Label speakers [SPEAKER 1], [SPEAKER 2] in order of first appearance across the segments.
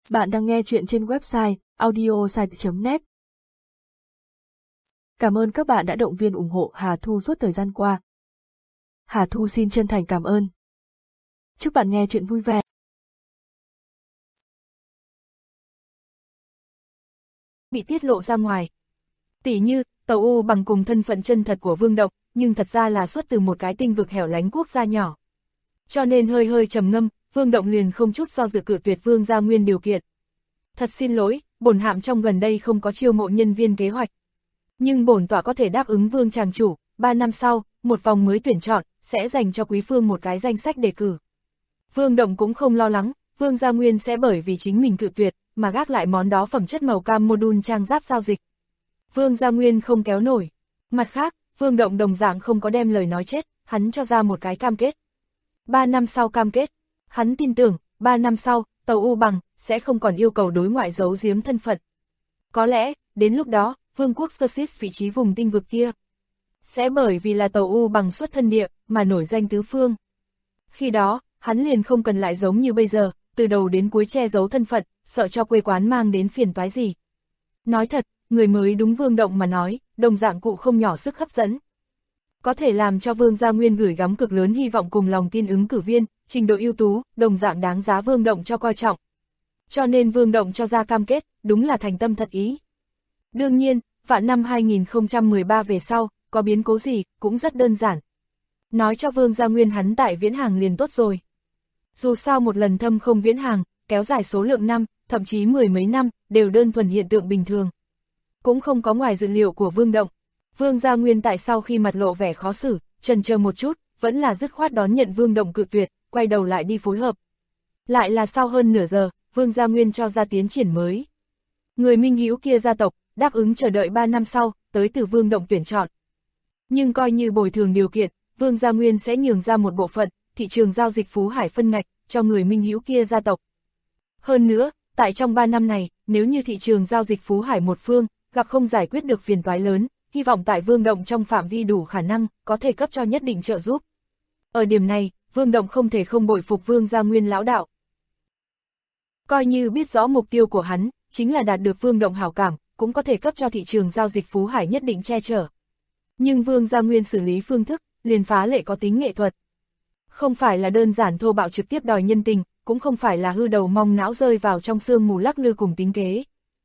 [SPEAKER 1] Bạn đang nghe chuyện trên website audiosite.net. Cảm ơn các bạn đã động viên ủng hộ Hà Thu suốt thời gian qua. Hà Thu xin chân thành cảm ơn. Chúc bạn nghe chuyện vui vẻ.
[SPEAKER 2] Bị tiết lộ ra ngoài. Tỉ như, Tàu U Bằng cùng thân phận chân thật của Vương Động, nhưng thật ra là xuất từ một cái tinh vực hẻo lánh quốc gia nhỏ. Cho nên hơi trầm ngâm, Vương Động liền không chút do dự cự tuyệt Vương Gia Nguyên điều kiện. Thật xin lỗi, bổn hạm trong gần đây không có chiêu mộ nhân viên kế hoạch. Nhưng bổn tọa có thể đáp ứng Vương Tràng chủ, 3 năm sau, một vòng mới tuyển chọn, sẽ dành cho quý phương một cái danh sách đề cử. Vương Động cũng không lo lắng, Vương Gia Nguyên sẽ bởi vì chính mình cự tuyệt, mà gác lại món đó phẩm chất màu cam module trang giáp giao dịch. Vương Gia Nguyên không kéo nổi. Mặt khác, Vương Động đồng dạng không có đem lời nói chết, hắn cho ra một cái cam kết. 3 năm sau cam kết, hắn tin tưởng, 3 năm sau, Tàu U Bằng sẽ không còn yêu cầu đối ngoại giấu giếm thân phận. Có lẽ, đến lúc đó, Vương quốc Sussex vị trí vùng tinh vực kia sẽ bởi vì là Tàu U Bằng xuất thân địa, mà nổi danh tứ phương. Khi đó, hắn liền không cần lại giống như bây giờ, từ đầu đến cuối che giấu thân phận, sợ cho quê quán mang đến phiền toái gì. Nói thật, người mới đúng Vương Động mà nói, đồng dạng cụ không nhỏ sức hấp dẫn. Có thể làm cho Vương Gia Nguyên gửi gắm cực lớn hy vọng cùng lòng tin ứng cử viên, trình độ ưu tú, đồng dạng đáng giá Vương Động cho coi trọng. Cho nên Vương Động cho ra cam kết, đúng là thành tâm thật ý. Đương nhiên, vạn năm 2013 về sau, có biến cố gì, cũng rất đơn giản. Nói cho Vương Gia Nguyên hắn tại viễn hàng liền tốt rồi. Dù sao một lần thâm không viễn hàng, kéo dài số lượng năm, thậm chí mười mấy năm, đều đơn thuần hiện tượng bình thường. Cũng không có ngoài dự liệu của Vương Động. Vương Gia Nguyên tại sau khi mặt lộ vẻ khó xử, chần chờ một chút, vẫn là dứt khoát đón nhận Vương Động cự tuyệt, quay đầu lại đi phối hợp. Lại là sau hơn nửa giờ, Vương Gia Nguyên cho ra tiến triển mới. Người minh hữu kia gia tộc, đáp ứng chờ đợi 3 năm sau, tới từ Vương Động tuyển chọn. Nhưng coi như bồi thường điều kiện, Vương Gia Nguyên sẽ nhường ra một bộ phận, thị trường giao dịch Phú Hải phân ngạch, cho người minh hữu kia gia tộc. Hơn nữa, tại trong 3 năm này, nếu như thị trường giao dịch Phú Hải một phương, gặp không giải quyết được phiền toái lớn, hy vọng tại Vương Động trong phạm vi đủ khả năng, có thể cấp cho nhất định trợ giúp. Ở điểm này, Vương Động không thể không bội phục Vương Gia Nguyên lão đạo. Coi như biết rõ mục tiêu của hắn, chính là đạt được Vương Động hảo cảm, cũng có thể cấp cho thị trường giao dịch Phú Hải nhất định che chở. Nhưng Vương Gia Nguyên xử lý phương thức, liền phá lệ có tính nghệ thuật. Không phải là đơn giản thô bạo trực tiếp đòi nhân tình, cũng không phải là hư đầu mong não rơi vào trong sương mù lắc lư cùng tính kế.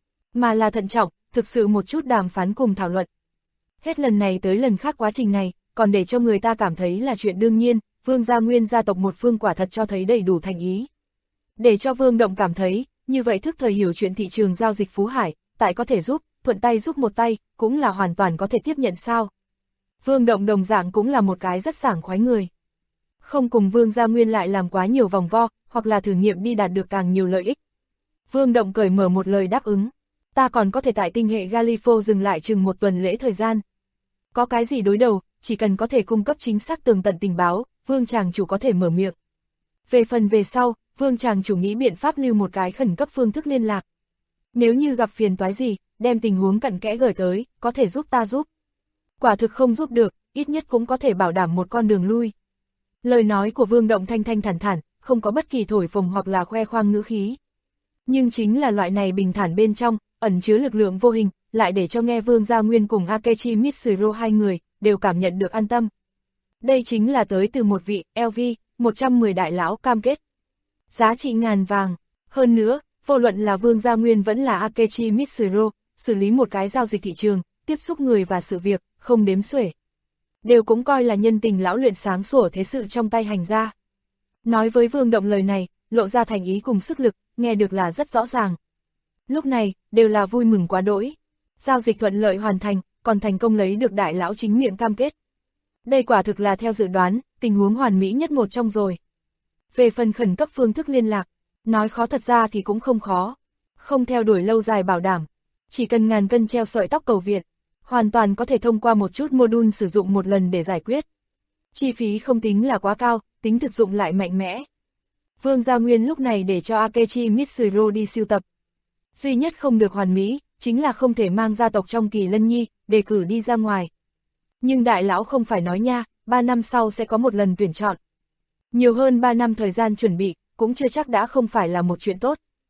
[SPEAKER 2] Mà là thận trọng, thực sự một chút đàm phán cùng thảo luận. Hết lần này tới lần khác quá trình này, còn để cho người ta cảm thấy là chuyện đương nhiên, Vương Gia Nguyên gia tộc một phương quả thật cho thấy đầy đủ thành ý. Để cho Vương Động cảm thấy, như vậy thức thời hiểu chuyện thị trường giao dịch Phú Hải, tại có thể giúp, thuận tay giúp một tay, cũng là hoàn toàn có thể tiếp nhận sao. Vương Động đồng dạng cũng là một cái rất sảng khoái người. Không cùng Vương Gia Nguyên lại làm quá nhiều vòng vo, hoặc là thử nghiệm đi đạt được càng nhiều lợi ích. Vương Động cởi mở một lời đáp ứng. Ta còn có thể tại tinh hệ Galifo dừng lại chừng một tuần lễ thời gian. Có cái gì đối đầu, chỉ cần có thể cung cấp chính xác tường tận tình báo, Vương Tràng chủ có thể mở miệng. Về phần về sau, Vương Tràng chủ nghĩ biện pháp lưu một cái khẩn cấp phương thức liên lạc. Nếu như gặp phiền toái gì, đem tình huống cặn kẽ gửi tới, có thể giúp ta giúp. Quả thực không giúp được, ít nhất cũng có thể bảo đảm một con đường lui. Lời nói của Vương Động thanh thanh thản thản, không có bất kỳ thổi phồng hoặc là khoe khoang ngữ khí. Nhưng chính là loại này bình thản bên trong, ẩn chứa lực lượng vô hình, lại để cho nghe Vương Gia Nguyên cùng Akechi Mitsuru hai người, đều cảm nhận được an tâm. Đây chính là tới từ một vị LV, 110 đại lão cam kết. Giá trị ngàn vàng. Hơn nữa, vô luận là Vương Gia Nguyên vẫn là Akechi Mitsuru, xử lý một cái giao dịch thị trường, tiếp xúc người và sự việc, không đếm xuể. Đều cũng coi là nhân tình lão luyện sáng sủa thế sự trong tay hành ra. Nói với Vương Động lời này, lộ ra thành ý cùng sức lực, nghe được là rất rõ ràng. Lúc này, đều là vui mừng quá đỗi. Giao dịch thuận lợi hoàn thành, còn thành công lấy được đại lão chính miệng cam kết. Đây quả thực là theo dự đoán, tình huống hoàn mỹ nhất một trong rồi. Về phần khẩn cấp phương thức liên lạc, nói khó thật ra thì cũng không khó. Không theo đuổi lâu dài bảo đảm, chỉ cần ngàn cân treo sợi tóc cầu viện, hoàn toàn có thể thông qua một chút module sử dụng một lần để giải quyết. Chi phí không tính là quá cao, tính thực dụng lại mạnh mẽ. Vương Gia Nguyên lúc này để cho Akechi Mitsuru đi sưu tập. Duy nhất không được hoàn mỹ, chính là không thể mang gia tộc trong Kỳ Lân Nhi, đề cử đi ra ngoài. Nhưng đại lão không phải nói nha, 3 năm sau sẽ có một lần tuyển chọn. Nhiều hơn 3 năm thời gian chuẩn bị, cũng chưa chắc đã không phải là một chuyện tốt.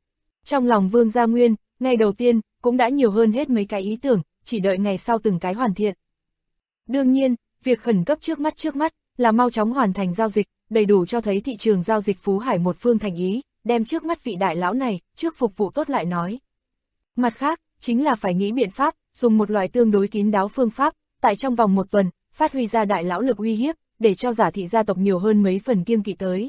[SPEAKER 2] Trong lòng Vương Gia Nguyên, ngày đầu tiên, cũng đã nhiều hơn hết mấy cái ý tưởng, chỉ đợi ngày sau từng cái hoàn thiện. Đương nhiên, việc khẩn cấp trước mắt là mau chóng hoàn thành giao dịch, đầy đủ cho thấy thị trường giao dịch Phú Hải một phương thành ý, đem trước mắt vị đại lão này, trước phục vụ tốt lại nói. Mặt khác, chính là phải nghĩ biện pháp, dùng một loại tương đối kín đáo phương pháp, tại trong vòng một tuần, phát huy ra đại lão lực uy hiếp, để cho Giả thị gia tộc nhiều hơn mấy phần kiêng kỵ tới.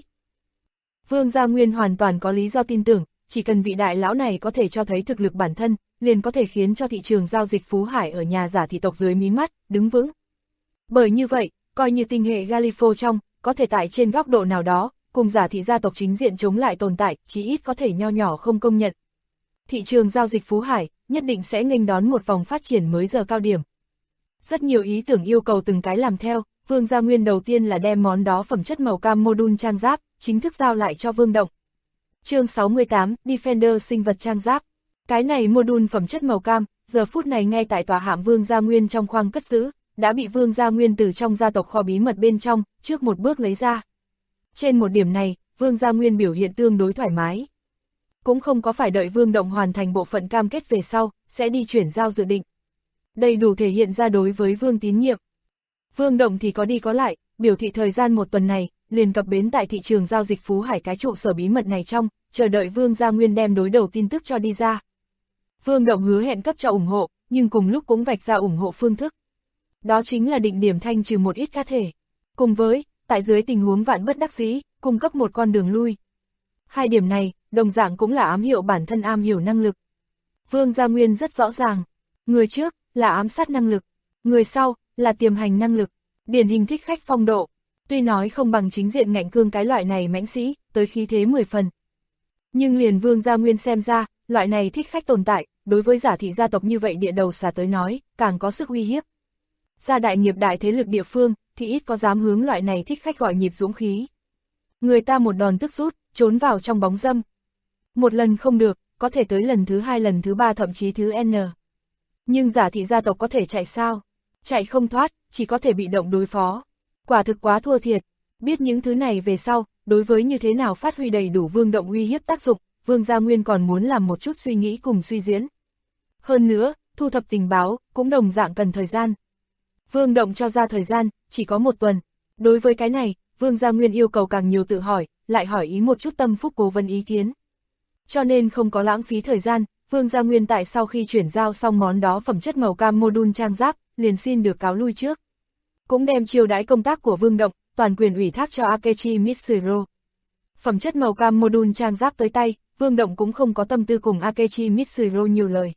[SPEAKER 2] Vương Gia Nguyên hoàn toàn có lý do tin tưởng, chỉ cần vị đại lão này có thể cho thấy thực lực bản thân, liền có thể khiến cho thị trường giao dịch Phú Hải ở nhà Giả thị tộc dưới mí mắt, đứng vững. Bởi như vậy, coi như tinh hệ Galifo trong, có thể tại trên góc độ nào đó, cùng Giả thị gia tộc chính diện chống lại tồn tại, chí ít có thể nho nhỏ không công nhận. Thị trường giao dịch Phú Hải, nhất định sẽ nghênh đón một vòng phát triển mới giờ cao điểm. Rất nhiều ý tưởng yêu cầu từng cái làm theo, Vương Gia Nguyên đầu tiên là đem món đó phẩm chất màu cam module trang giáp, chính thức giao lại cho Vương Động. Chương 68, Defender sinh vật trang giáp. Cái này module phẩm chất màu cam, giờ phút này ngay tại tòa hạm Vương Gia Nguyên trong khoang cất giữ, đã bị Vương Gia Nguyên từ trong gia tộc kho bí mật bên trong, trước một bước lấy ra. Trên một điểm này, Vương Gia Nguyên biểu hiện tương đối thoải mái. Cũng không có phải đợi Vương Động hoàn thành bộ phận cam kết về sau, sẽ đi chuyển giao dự định. Đầy đủ thể hiện ra đối với Vương tín nhiệm. Vương Động thì có đi có lại, biểu thị thời gian một tuần này, liền cập bến tại thị trường giao dịch Phú Hải cái trụ sở bí mật này trong, chờ đợi Vương Gia Nguyên đem đối đầu tin tức cho đi ra. Vương Động hứa hẹn cấp cho ủng hộ, nhưng cùng lúc cũng vạch ra ủng hộ phương thức. Đó chính là định điểm thanh trừ một ít cá thể. Cùng với, tại dưới tình huống vạn bất đắc dĩ, cung cấp một con đường lui. Hai điểm này, đồng dạng cũng là ám hiệu bản thân am hiểu năng lực. Vương Gia Nguyên rất rõ ràng, người trước là ám sát năng lực, người sau là tiềm hành năng lực, điển hình thích khách phong độ. Tuy nói không bằng chính diện ngạnh cương cái loại này mãnh sĩ, tới khí thế 10 phần. Nhưng liền Vương Gia Nguyên xem ra, loại này thích khách tồn tại, đối với Giả thị gia tộc như vậy địa đầu xà tới nói, càng có sức uy hiếp. Gia đại nghiệp đại thế lực địa phương, thì ít có dám hướng loại này thích khách gọi nhịp dũng khí. Người ta một đòn tức rút, trốn vào trong bóng dâm. Một lần không được, có thể tới lần thứ hai, lần thứ ba, thậm chí thứ N. Nhưng Giả thị gia tộc có thể chạy sao? Chạy không thoát, chỉ có thể bị động đối phó. Quả thực quá thua thiệt. Biết những thứ này về sau, đối với như thế nào phát huy đầy đủ Vương Động uy hiếp tác dụng, Vương Gia Nguyên còn muốn làm một chút suy nghĩ cùng suy diễn. Hơn nữa, thu thập tình báo, cũng đồng dạng cần thời gian. Vương Động cho ra thời gian, chỉ có một tuần. Đối với cái này, Vương Gia Nguyên yêu cầu càng nhiều tự hỏi, lại hỏi ý một chút tâm phúc cố vấn ý kiến. Cho nên không có lãng phí thời gian, Vương Gia Nguyên tại sau khi chuyển giao xong món đó phẩm chất màu cam module trang giáp, liền xin được cáo lui trước. Cũng đem chiêu đãi công tác của Vương Động, toàn quyền ủy thác cho Akechi Mitsuro. Phẩm chất màu cam module trang giáp tới tay, Vương Động cũng không có tâm tư cùng Akechi Mitsuro nhiều lời.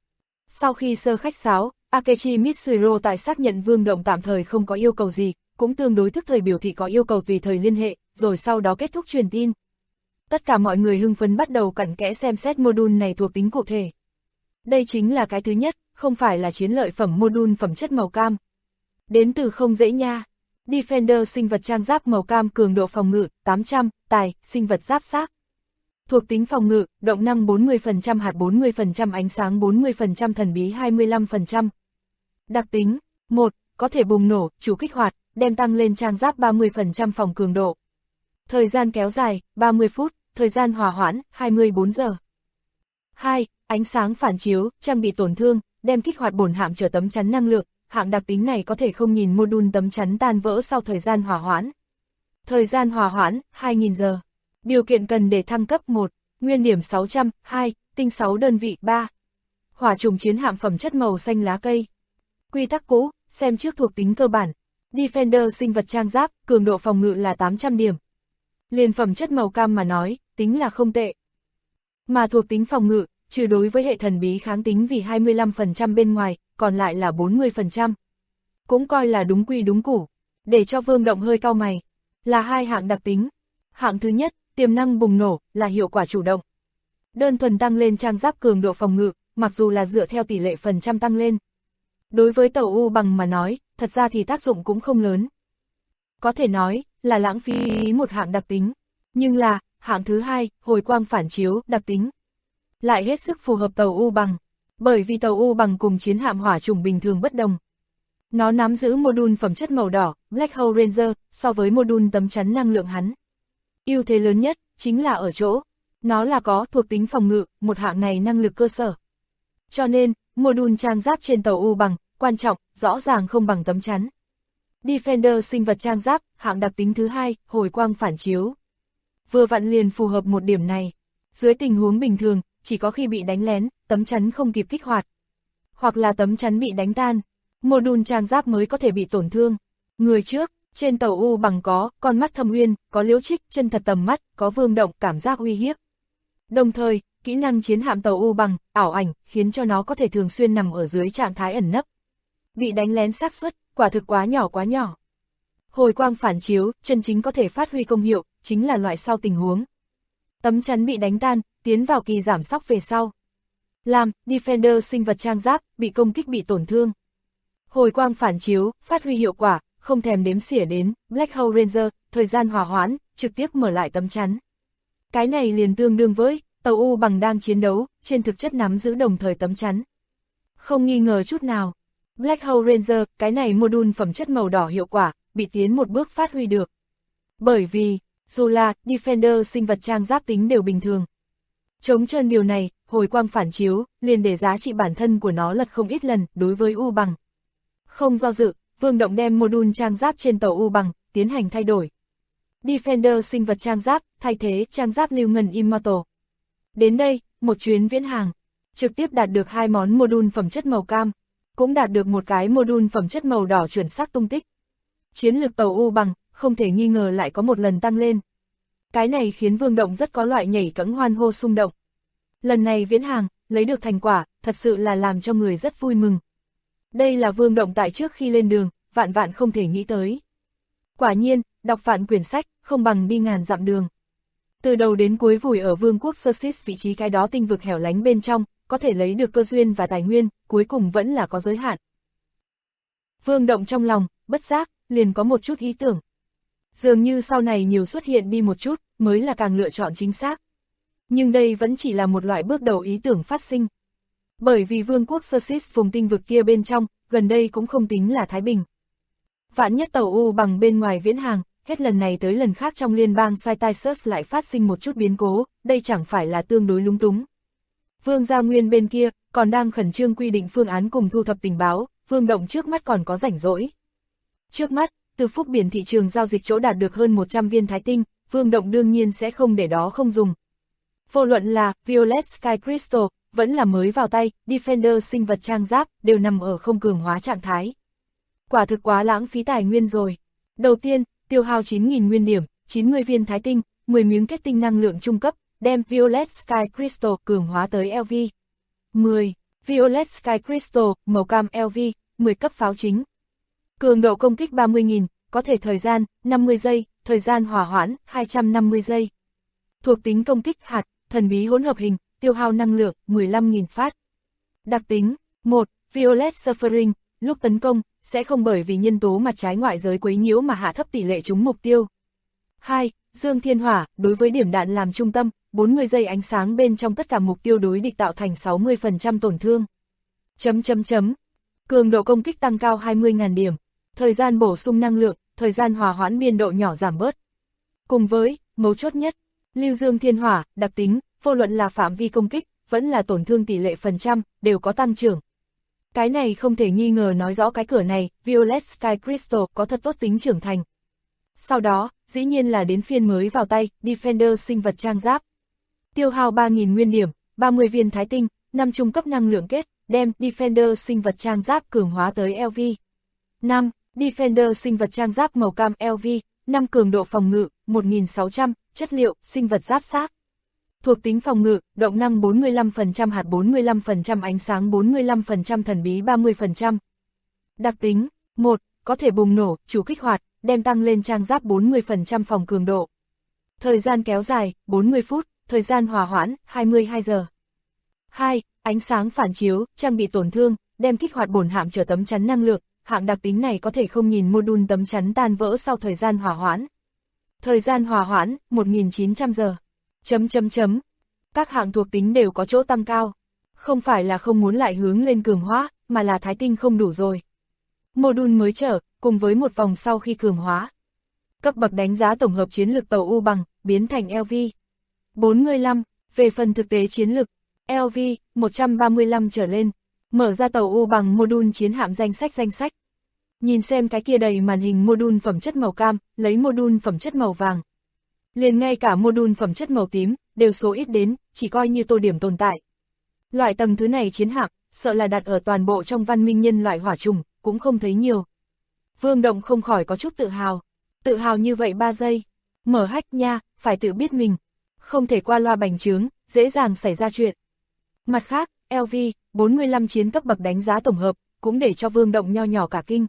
[SPEAKER 2] Sau khi sơ khách sáo, Akechi Mitsuro tại xác nhận Vương Động tạm thời không có yêu cầu gì, cũng tương đối thức thời biểu thị có yêu cầu tùy thời liên hệ, rồi sau đó kết thúc truyền tin. Tất cả mọi người hưng phấn bắt đầu cặn kẽ xem xét module này thuộc tính cụ thể. Đây chính là cái thứ nhất, không phải là chiến lợi phẩm module phẩm chất màu cam. Đến từ không dễ nha. Defender sinh vật trang giáp màu cam cường độ phòng ngự 800, tài, sinh vật giáp xác. Thuộc tính phòng ngự, động năng 40%, hạt 40%, ánh sáng 40%, thần bí 25%. Đặc tính, 1. Có thể bùng nổ, chủ kích hoạt, đem tăng lên trang giáp 30% phòng cường độ. Thời gian kéo dài, 30 phút, thời gian hòa hoãn, 24 giờ. 2. Ánh sáng phản chiếu, trang bị tổn thương, đem kích hoạt bổn hạm trở tấm chắn năng lượng, hạng đặc tính này có thể không nhìn module tấm chắn tan vỡ sau thời gian hòa hoãn. Thời gian hòa hoãn, 2000 giờ. Điều kiện cần để thăng cấp 1, nguyên điểm 600, 2, tinh 6 đơn vị 3. Hỏa trùng chiến hạm phẩm chất màu xanh lá cây. Quy tắc cũ, xem trước thuộc tính cơ bản. Defender sinh vật trang giáp, cường độ phòng ngự là 800 điểm. Liền phẩm chất màu cam mà nói, tính là không tệ. Mà thuộc tính phòng ngự, trừ đối với hệ thần bí kháng tính vì 25% bên ngoài, còn lại là 40%. Cũng coi là đúng quy đúng củ. Để cho Vương Động hơi cau mày, là hai hạng đặc tính. Hạng thứ nhất, tiềm năng bùng nổ, là hiệu quả chủ động. Đơn thuần tăng lên trang giáp cường độ phòng ngự, mặc dù là dựa theo tỷ lệ phần trăm tăng lên. Đối với tàu U bằng mà nói, thật ra thì tác dụng cũng không lớn. Có thể nói, là lãng phí một hạng đặc tính. Nhưng là, hạng thứ hai, hồi quang phản chiếu, đặc tính. Lại hết sức phù hợp tàu U bằng. Bởi vì tàu U bằng cùng chiến hạm hỏa trùng bình thường bất đồng. Nó nắm giữ module phẩm chất màu đỏ, Black Hole Ranger, so với module tấm chắn năng lượng hắn. Ưu thế lớn nhất, chính là ở chỗ, Nó là có thuộc tính phòng ngự, một hạng này năng lực cơ sở. Cho nên, module trang giáp trên tàu U bằng, quan trọng, rõ ràng không bằng tấm chắn. Defender sinh vật trang giáp, hạng đặc tính thứ hai, hồi quang phản chiếu. Vừa vặn liền phù hợp một điểm này. Dưới tình huống bình thường, chỉ có khi bị đánh lén, tấm chắn không kịp kích hoạt. Hoặc là tấm chắn bị đánh tan, module trang giáp mới có thể bị tổn thương. Người trước, trên tàu U bằng có con mắt thâm uyên, có liễu trích, chân thật tầm mắt, có vương động, cảm giác uy hiếp. Đồng thời, kỹ năng chiến hạm tàu U bằng, ảo ảnh, khiến cho nó có thể thường xuyên nằm ở dưới trạng thái ẩn nấp. Bị đánh lén xác suất, quả thực quá nhỏ quá nhỏ. Hồi quang phản chiếu, chân chính có thể phát huy công hiệu, chính là loại sau tình huống. Tấm chắn bị đánh tan, tiến vào kỳ giảm sóc về sau. Làm, Defender sinh vật trang giáp, bị công kích bị tổn thương. Hồi quang phản chiếu, phát huy hiệu quả, không thèm đếm xỉa đến, Black Hole Ranger, thời gian hòa hoãn, trực tiếp mở lại tấm chắn. Cái này liền tương đương với, tàu U bằng đang chiến đấu, trên thực chất nắm giữ đồng thời tấm chắn. Không nghi ngờ chút nào. Black Hole Ranger, cái này module phẩm chất màu đỏ hiệu quả, bị tiến một bước phát huy được. Bởi vì, dù là Defender sinh vật trang giáp tính đều bình thường. Chống trơn điều này, hồi quang phản chiếu, liền để giá trị bản thân của nó lật không ít lần đối với U bằng. Không do dự, Vương Động đem module trang giáp trên tàu U bằng, tiến hành thay đổi. Defender sinh vật trang giáp, thay thế trang giáp lưu ngân Immortal. Đến đây, một chuyến viễn hàng, trực tiếp đạt được 2 món module phẩm chất màu cam, cũng đạt được một cái module phẩm chất màu đỏ chuẩn xác tung tích. Chiến lược tàu U bằng, không thể nghi ngờ lại có một lần tăng lên. Cái này khiến Vương Động rất có loại nhảy cẫng hoan hô xung động. Lần này viễn hàng, lấy được thành quả, thật sự là làm cho người rất vui mừng. Đây là Vương Động tại trước khi lên đường, vạn vạn không thể nghĩ tới. Quả nhiên, đọc vạn quyển sách, không bằng đi ngàn dặm đường. Từ đầu đến cuối vùi ở vương quốc Xerxes vị trí cái đó tinh vực hẻo lánh bên trong, có thể lấy được cơ duyên và tài nguyên, cuối cùng vẫn là có giới hạn. Vương Động trong lòng, bất giác, liền có một chút ý tưởng. Dường như sau này nhiều xuất hiện đi một chút, mới là càng lựa chọn chính xác. Nhưng đây vẫn chỉ là một loại bước đầu ý tưởng phát sinh. Bởi vì vương quốc Xerxes vùng tinh vực kia bên trong, gần đây cũng không tính là thái bình. Vạn nhất tàu U bằng bên ngoài viễn hàng, hết lần này tới lần khác trong liên bang Cytisus lại phát sinh một chút biến cố, đây chẳng phải là tương đối lúng túng. Vương Gia Nguyên bên kia, còn đang khẩn trương quy định phương án cùng thu thập tình báo, Vương Động trước mắt còn có rảnh rỗi. Trước mắt, từ phúc biển thị trường giao dịch chỗ đạt được hơn 100 viên thái tinh, Vương Động đương nhiên sẽ không để đó không dùng. Vô luận là Violet Sky Crystal, vẫn là mới vào tay, Defender sinh vật trang giáp, đều nằm ở không cường hóa trạng thái. Quả thực quá lãng phí tài nguyên rồi. Đầu tiên, tiêu hao 9.000 nguyên điểm, 90 viên thái tinh, 10 miếng kết tinh năng lượng trung cấp, đem Violet Sky Crystal cường hóa tới LV. 10. Violet Sky Crystal, màu cam LV, 10 cấp pháo chính. Cường độ công kích 30.000, có thể thời gian, 50 giây, thời gian hỏa hoãn, 250 giây. Thuộc tính công kích hạt, thần bí hỗn hợp hình, tiêu hao năng lượng, 15.000 phát. Đặc tính, 1. Violet Suffering, lúc tấn công, sẽ không bởi vì nhân tố mặt trái ngoại giới quấy nhiễu mà hạ thấp tỷ lệ trúng mục tiêu. 2. Dương Thiên Hỏa, đối với điểm đạn làm trung tâm, 40 giây ánh sáng bên trong tất cả mục tiêu đối địch tạo thành 60% tổn thương. Cường độ công kích tăng cao 20.000 điểm, thời gian bổ sung năng lượng, thời gian hòa hoãn biên độ nhỏ giảm bớt. Cùng với, mấu chốt nhất, Lưu Dương Thiên Hỏa, đặc tính, vô luận là phạm vi công kích, vẫn là tổn thương tỷ lệ phần trăm, đều có tăng trưởng. Cái này không thể nghi ngờ nói rõ cái cửa này, Violet Sky Crystal có thật tốt tính trưởng thành. Sau đó, dĩ nhiên là đến phiên mới vào tay, Defender sinh vật trang giáp. Tiêu hao 3.000 nguyên điểm, 30 viên thái tinh, 5 trung cấp năng lượng kết, đem Defender sinh vật trang giáp cường hóa tới LV. 5. Defender sinh vật trang giáp màu cam LV, 5 cường độ phòng ngự, 1.600, chất liệu, sinh vật giáp xác. Thuộc tính phòng ngự, động năng 45%, hạt 45%, ánh sáng 45%, thần bí 30%. Đặc tính, 1. Có thể bùng nổ, chủ kích hoạt, đem tăng lên trang giáp 40% phòng cường độ. Thời gian kéo dài, 40 phút, thời gian hòa hoãn, 22 giờ. 2. Ánh sáng phản chiếu, trang bị tổn thương, đem kích hoạt bổn hạm trở tấm chắn năng lượng, hạng đặc tính này có thể không nhìn module tấm chắn tan vỡ sau thời gian hòa hoãn. Thời gian hòa hoãn, 1.900 giờ. Các hạng thuộc tính đều có chỗ tăng cao. Không phải là không muốn lại hướng lên cường hóa, mà là thái tinh không đủ rồi. Module mới trở, cùng với một vòng sau khi cường hóa. Cấp bậc đánh giá tổng hợp chiến lược tàu U bằng, biến thành LV. 45, Về phần thực tế chiến lực, LV 135 trở lên, mở ra tàu U bằng module chiến hạm danh sách. Nhìn xem cái kia đầy màn hình module phẩm chất màu cam, lấy module phẩm chất màu vàng. Liền ngay cả module phẩm chất màu tím, đều số ít đến, chỉ coi như tô điểm tồn tại. Loại tầng thứ này chiến hạm, sợ là đặt ở toàn bộ trong văn minh nhân loại hỏa trùng, cũng không thấy nhiều. Vương Động không khỏi có chút tự hào như vậy 3 giây. Mở hách nha, phải tự biết mình, không thể qua loa bành trướng, dễ dàng xảy ra chuyện. Mặt khác, LV 45 chiến cấp bậc đánh giá tổng hợp, cũng để cho Vương Động nho nhỏ cả kinh.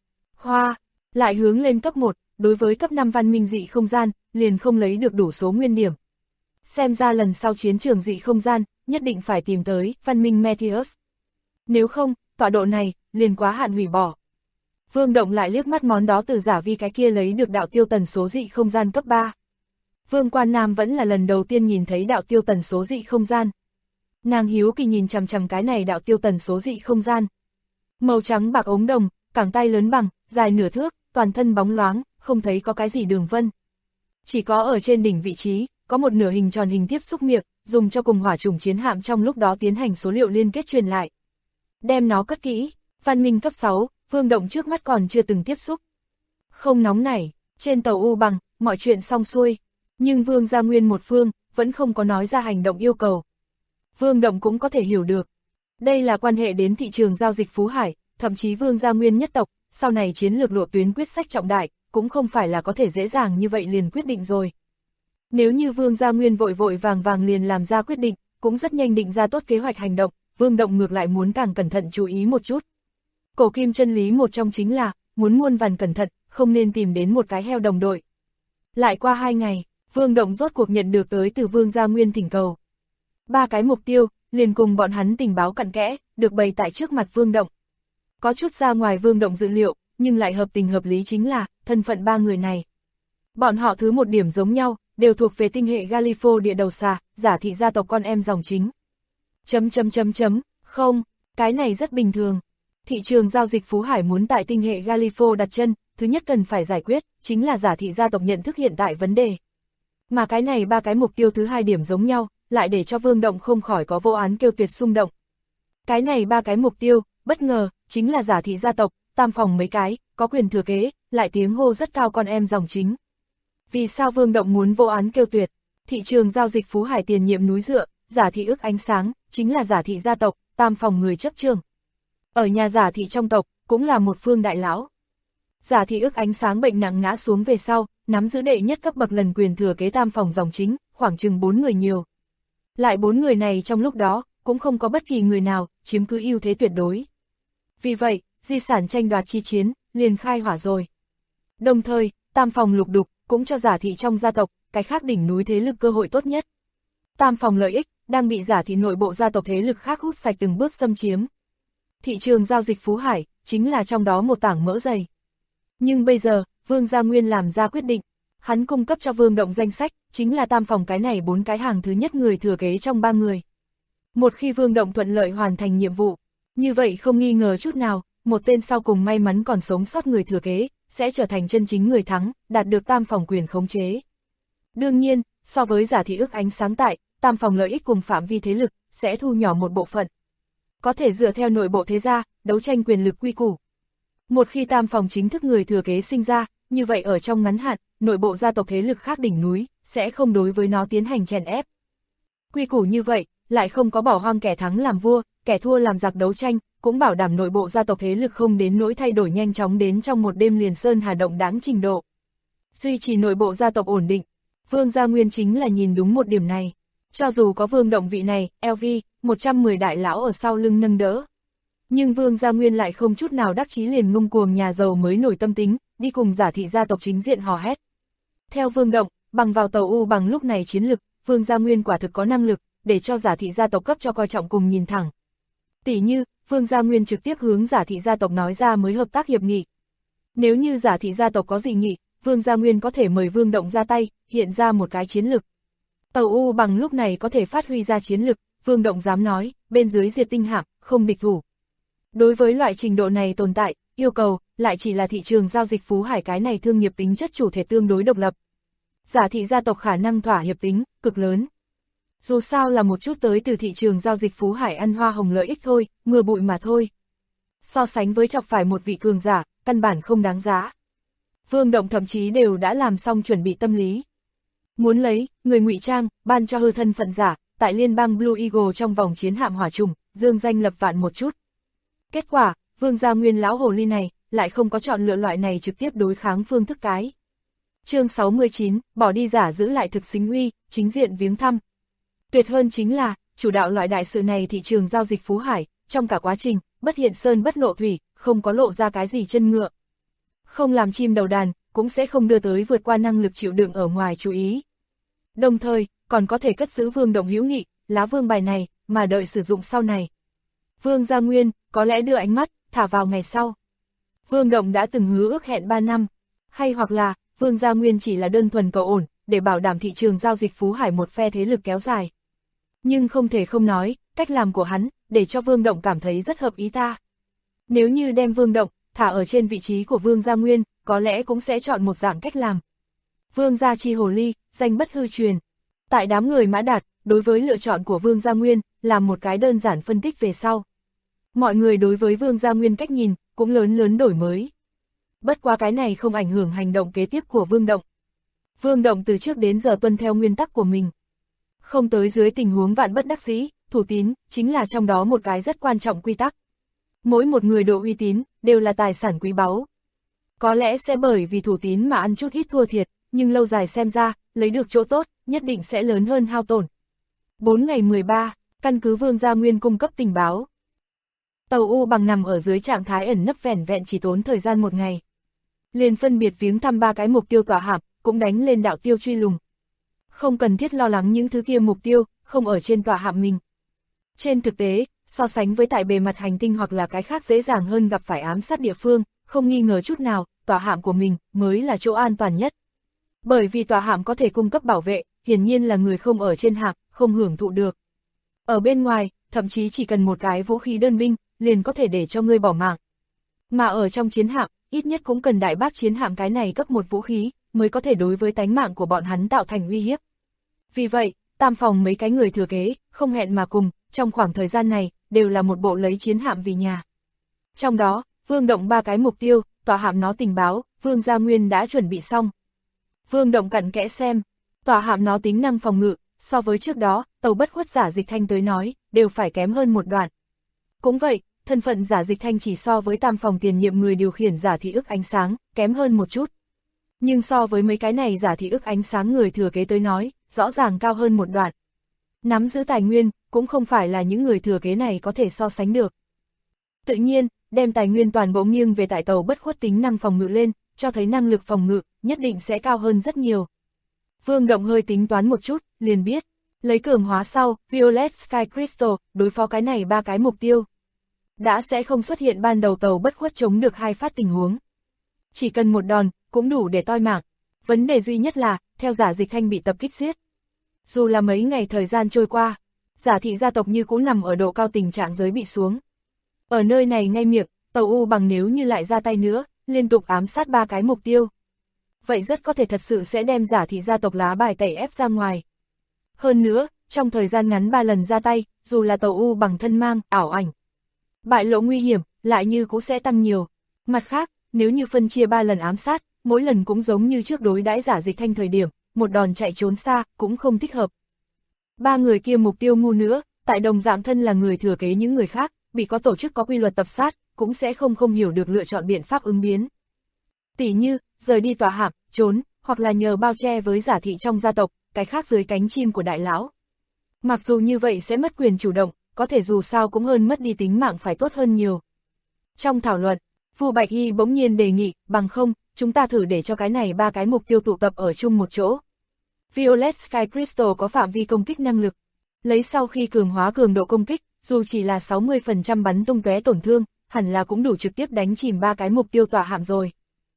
[SPEAKER 2] Hoa, lại hướng lên cấp 1, đối với cấp 5 văn minh dị không gian, liền không lấy được đủ số nguyên điểm. Xem ra lần sau chiến trường dị không gian, nhất định phải tìm tới văn minh Meteus. Nếu không, tọa độ này, liền quá hạn hủy bỏ. Vương Động lại liếc mắt món đó từ giả vi cái kia lấy được đạo tiêu tần số dị không gian cấp 3. Vương Quan Nam vẫn là lần đầu tiên nhìn thấy đạo tiêu tần số dị không gian. Nàng hiếu kỳ nhìn chằm chằm cái này đạo tiêu tần số dị không gian. Màu trắng bạc ống đồng, cẳng tay lớn bằng, dài nửa thước, toàn thân bóng loáng, không thấy có cái gì đường vân. Chỉ có ở trên đỉnh vị trí, có một nửa hình tròn hình tiếp xúc miệng, dùng cho cùng hỏa chủng chiến hạm trong lúc đó tiến hành số liệu liên kết truyền lại. Đem nó cất kỹ, văn minh cấp 6, Vương Động trước mắt còn chưa từng tiếp xúc. Không nóng nảy, trên tàu U bằng, mọi chuyện xong xuôi, nhưng Vương Gia Nguyên một phương, vẫn không có nói ra hành động yêu cầu. Vương Động cũng có thể hiểu được. Đây là quan hệ đến thị trường giao dịch Phú Hải, thậm chí Vương Gia Nguyên nhất tộc, sau này chiến lược lộ tuyến quyết sách trọng đại, cũng không phải là có thể dễ dàng như vậy liền quyết định rồi. Nếu như Vương Gia Nguyên vội vội vàng liền làm ra quyết định, cũng rất nhanh định ra tốt kế hoạch hành động, Vương Động ngược lại muốn càng cẩn thận chú ý một chút. Cổ kim chân lý một trong chính là, muốn muôn vàn cẩn thận, không nên tìm đến một cái heo đồng đội. Lại qua 2 ngày, Vương Động rốt cuộc nhận được tới từ Vương Gia Nguyên thỉnh cầu. 3 cái mục tiêu, liền cùng bọn hắn tình báo cặn kẽ, được bày tại trước mặt Vương Động. Có chút ra ngoài Vương Động dự liệu, nhưng lại hợp tình hợp lý chính là, thân phận 3 người này. Bọn họ thứ một điểm giống nhau, đều thuộc về tinh hệ Galifo địa đầu xà, giả thị gia tộc con em dòng chính. Không, cái này rất bình thường. Thị trường giao dịch Phú Hải muốn tại tinh hệ Galifo đặt chân, thứ nhất cần phải giải quyết, chính là giả thị gia tộc nhận thức hiện tại vấn đề. Mà cái này 3 cái mục tiêu thứ 2 điểm giống nhau, lại để cho Vương Động không khỏi có vô án kêu tuyệt xung động. Cái này 3 cái mục tiêu, bất ngờ, chính là giả thị gia tộc, tam phòng mấy cái, có quyền thừa kế, lại tiếng hô rất cao con em dòng chính. Vì sao Vương Động muốn vô án kêu tuyệt? Thị trường giao dịch Phú Hải tiền nhiệm núi dựa, giả thị ức ánh sáng, chính là giả thị gia tộc, tam phòng người chấp trường. Ở nhà giả thị trong tộc, cũng là một phương đại lão. Giả thị ức ánh sáng bệnh nặng ngã xuống về sau, nắm giữ đệ nhất cấp bậc lần quyền thừa kế tam phòng dòng chính, khoảng chừng 4 người nhiều. Lại 4 người này trong lúc đó, cũng không có bất kỳ người nào, chiếm cứ ưu thế tuyệt đối. Vì vậy, di sản tranh đoạt chi chiến, liền khai hỏa rồi. Đồng thời, tam phòng lục đục, cũng cho giả thị trong gia tộc, cái khác đỉnh núi thế lực cơ hội tốt nhất. Tam phòng lợi ích, đang bị giả thị nội bộ gia tộc thế lực khác hút sạch từng bước xâm chiếm. Thị trường giao dịch Phú Hải, chính là trong đó một tảng mỡ dày. Nhưng bây giờ, Vương Gia Nguyên làm ra quyết định, hắn cung cấp cho Vương Động danh sách, chính là tam phòng cái này 4 cái hàng thứ nhất người thừa kế trong 3 người. Một khi Vương Động thuận lợi hoàn thành nhiệm vụ, như vậy không nghi ngờ chút nào, một tên sau cùng may mắn còn sống sót người thừa kế, sẽ trở thành chân chính người thắng, đạt được tam phòng quyền khống chế. Đương nhiên, so với giả thị ức ánh sáng tại, tam phòng lợi ích cùng phạm vi thế lực, sẽ thu nhỏ một bộ phận. Có thể dựa theo nội bộ thế gia, đấu tranh quyền lực quy củ. Một khi tam phòng chính thức người thừa kế sinh ra, như vậy ở trong ngắn hạn, nội bộ gia tộc thế lực khác đỉnh núi, sẽ không đối với nó tiến hành chèn ép. Quy củ như vậy, lại không có bỏ hoang kẻ thắng làm vua, kẻ thua làm giặc đấu tranh, cũng bảo đảm nội bộ gia tộc thế lực không đến nỗi thay đổi nhanh chóng đến trong một đêm liền sơn hà động đáng trình độ. Duy trì nội bộ gia tộc ổn định, Vương Gia Nguyên chính là nhìn đúng một điểm này. Cho dù có Vương Động vị này, LV, 110 đại lão ở sau lưng nâng đỡ. Nhưng Vương Gia Nguyên lại không chút nào đắc chí liền ngông cuồng nhà giàu mới nổi tâm tính, đi cùng giả thị gia tộc chính diện hò hét. Theo Vương Động, bằng vào tàu U bằng lúc này chiến lực, Vương Gia Nguyên quả thực có năng lực, để cho giả thị gia tộc cấp cho coi trọng cùng nhìn thẳng. Tỷ như, Vương Gia Nguyên trực tiếp hướng giả thị gia tộc nói ra mới hợp tác hiệp nghị. Nếu như giả thị gia tộc có dị nghị, Vương Gia Nguyên có thể mời Vương Động ra tay, hiện ra một cái chiến lực. Tàu U bằng lúc này có thể phát huy ra chiến lực, Vương Động dám nói, bên dưới diệt tinh hạm, không địch thủ. Đối với loại trình độ này tồn tại, yêu cầu, lại chỉ là thị trường giao dịch Phú Hải cái này thương nghiệp tính chất chủ thể tương đối độc lập. Giả thị gia tộc khả năng thỏa hiệp tính, cực lớn. Dù sao là một chút tới từ thị trường giao dịch Phú Hải ăn hoa hồng lợi ích thôi, mưa bụi mà thôi. So sánh với chọc phải một vị cường giả, căn bản không đáng giá. Vương Động thậm chí đều đã làm xong chuẩn bị tâm lý. Muốn lấy, người ngụy trang, ban cho hư thân phận giả, tại liên bang Blue Eagle trong vòng chiến hạm hỏa trùng, dương danh lập vạn một chút. Kết quả, Vương gia Nguyên lão hồ ly này, lại không có chọn lựa loại này trực tiếp đối kháng phương thức cái. Chương 69, bỏ đi giả giữ lại thực xính uy, chính diện viếng thăm. Tuyệt hơn chính là, chủ đạo loại đại sự này thị trường giao dịch Phú Hải, trong cả quá trình, bất hiện sơn bất lộ thủy, không có lộ ra cái gì chân ngựa. Không làm chim đầu đàn, cũng sẽ không đưa tới vượt qua năng lực chịu đựng ở ngoài chú ý. Đồng thời, còn có thể cất giữ Vương Động hữu nghị, lá vương bài này, mà đợi sử dụng sau này. Vương gia Nguyên, có lẽ đưa ánh mắt, thả vào ngày sau. Vương Động đã từng hứa ước hẹn 3 năm, hay hoặc là, Vương gia Nguyên chỉ là đơn thuần cầu ổn, để bảo đảm thị trường giao dịch Phú Hải một phe thế lực kéo dài. Nhưng không thể không nói, cách làm của hắn, để cho Vương Động cảm thấy rất hợp ý ta. Nếu như đem Vương Động, thả ở trên vị trí của Vương gia Nguyên, có lẽ cũng sẽ chọn một dạng cách làm. Vương gia chi hồ ly, danh bất hư truyền. Tại đám người Mã Đạt, đối với lựa chọn của Vương gia Nguyên, làm một cái đơn giản phân tích về sau. Mọi người đối với Vương gia Nguyên cách nhìn, cũng lớn đổi mới. Bất quá cái này không ảnh hưởng hành động kế tiếp của Vương Động. Vương Động từ trước đến giờ tuân theo nguyên tắc của mình. Không tới dưới tình huống vạn bất đắc dĩ, thủ tín, chính là trong đó một cái rất quan trọng quy tắc. Mỗi một người độ uy tín, đều là tài sản quý báu. Có lẽ sẽ bởi vì thủ tín mà ăn chút ít thua thiệt, nhưng lâu dài xem ra, lấy được chỗ tốt, nhất định sẽ lớn hơn hao tổn. 4 ngày 13, căn cứ Vương gia Nguyên cung cấp tình báo. Tàu U bằng nằm ở dưới trạng thái ẩn nấp vẻn vẹn chỉ tốn thời gian 1 ngày. Liền phân biệt viếng thăm 3 cái mục tiêu tỏa hạm, cũng đánh lên đạo tiêu truy lùng. Không cần thiết lo lắng những thứ kia mục tiêu, không ở trên tỏa hạm mình. Trên thực tế, so sánh với tại bề mặt hành tinh hoặc là cái khác dễ dàng hơn gặp phải ám sát địa phương, không nghi ngờ chút nào, tỏa hạm của mình mới là chỗ an toàn nhất. Bởi vì tỏa hạm có thể cung cấp bảo vệ, hiển nhiên là người không ở trên hạm, không hưởng thụ được. Ở bên ngoài, thậm chí chỉ cần một cái vũ khí đơn binh, liền có thể để cho ngươi bỏ mạng. Mà ở trong chiến hạm, ít nhất cũng cần đại bác chiến hạm cái này cấp một vũ khí, mới có thể đối với tánh mạng của bọn hắn tạo thành uy hiếp. Vì vậy, tam phòng mấy cái người thừa kế, không hẹn mà cùng, trong khoảng thời gian này, đều là một bộ lấy chiến hạm vì nhà. Trong đó, Vương Động 3 cái mục tiêu, tỏa hạm nó tình báo, Vương gia Nguyên đã chuẩn bị xong. Vương Động cặn kẽ xem, tỏa hạm nó tính năng phòng ngự, so với trước đó, tàu bất khuất giả dịch thanh tới nói, đều phải kém hơn một đoạn. Cũng vậy, thân phận giả dịch thanh chỉ so với tam phòng tiền nhiệm người điều khiển giả thị ức ánh sáng, kém hơn một chút. Nhưng so với mấy cái này giả thị ức ánh sáng người thừa kế tới nói, rõ ràng cao hơn một đoạn. Nắm giữ tài nguyên, cũng không phải là những người thừa kế này có thể so sánh được. Tự nhiên, đem tài nguyên toàn bộ nghiêng về tại tàu bất khuất tính năng phòng ngự lên, cho thấy năng lực phòng ngự, nhất định sẽ cao hơn rất nhiều. Vương Động hơi tính toán một chút, liền biết, lấy cường hóa sau, Violet Sky Crystal, đối phó cái này 3 cái mục tiêu. Đã sẽ không xuất hiện ban đầu tàu bất khuất chống được 2 phát tình huống. Chỉ cần một đòn, cũng đủ để toi mạng. Vấn đề duy nhất là, theo giả dịch thanh bị tập kích giết. Dù là mấy ngày thời gian trôi qua, giả thị gia tộc như cũng nằm ở độ cao tình trạng giới bị xuống. Ở nơi này ngay miệng, tàu U bằng nếu như lại ra tay nữa, liên tục ám sát 3 cái mục tiêu. Vậy rất có thể thật sự sẽ đem giả thị gia tộc lá bài tẩy ép ra ngoài. Hơn nữa, trong thời gian ngắn 3 lần ra tay, dù là tàu U bằng thân mang, ảo ảnh, bại lộ nguy hiểm, lại như cũng sẽ tăng nhiều. Mặt khác, nếu như phân chia 3 lần ám sát, mỗi lần cũng giống như trước đối đãi giả dịch thanh thời điểm, một đòn chạy trốn xa, cũng không thích hợp. 3 người kia mục tiêu ngu nữa, tại đồng dạng thân là người thừa kế những người khác, bị có tổ chức có quy luật tập sát, cũng sẽ không hiểu được lựa chọn biện pháp ứng biến. Tỉ như, rời đi tòa hạm, trốn, hoặc là nhờ bao che với giả thị trong gia tộc, cái khác dưới cánh chim của đại lão. Mặc dù như vậy sẽ mất quyền chủ động, có thể dù sao cũng hơn mất đi tính mạng phải tốt hơn nhiều. Trong thảo luận, Vu Bạch Hy bỗng nhiên đề nghị, bằng không, chúng ta thử để cho cái này 3 cái mục tiêu tụ tập ở chung một chỗ. Violet Sky Crystal có phạm vi công kích năng lực. Lấy sau khi cường hóa cường độ công kích, dù chỉ là 60% bắn tung tóe tổn thương, hẳn là cũng đủ trực tiếp đánh chìm 3 cái mục tiêu tỏa hạm rồi.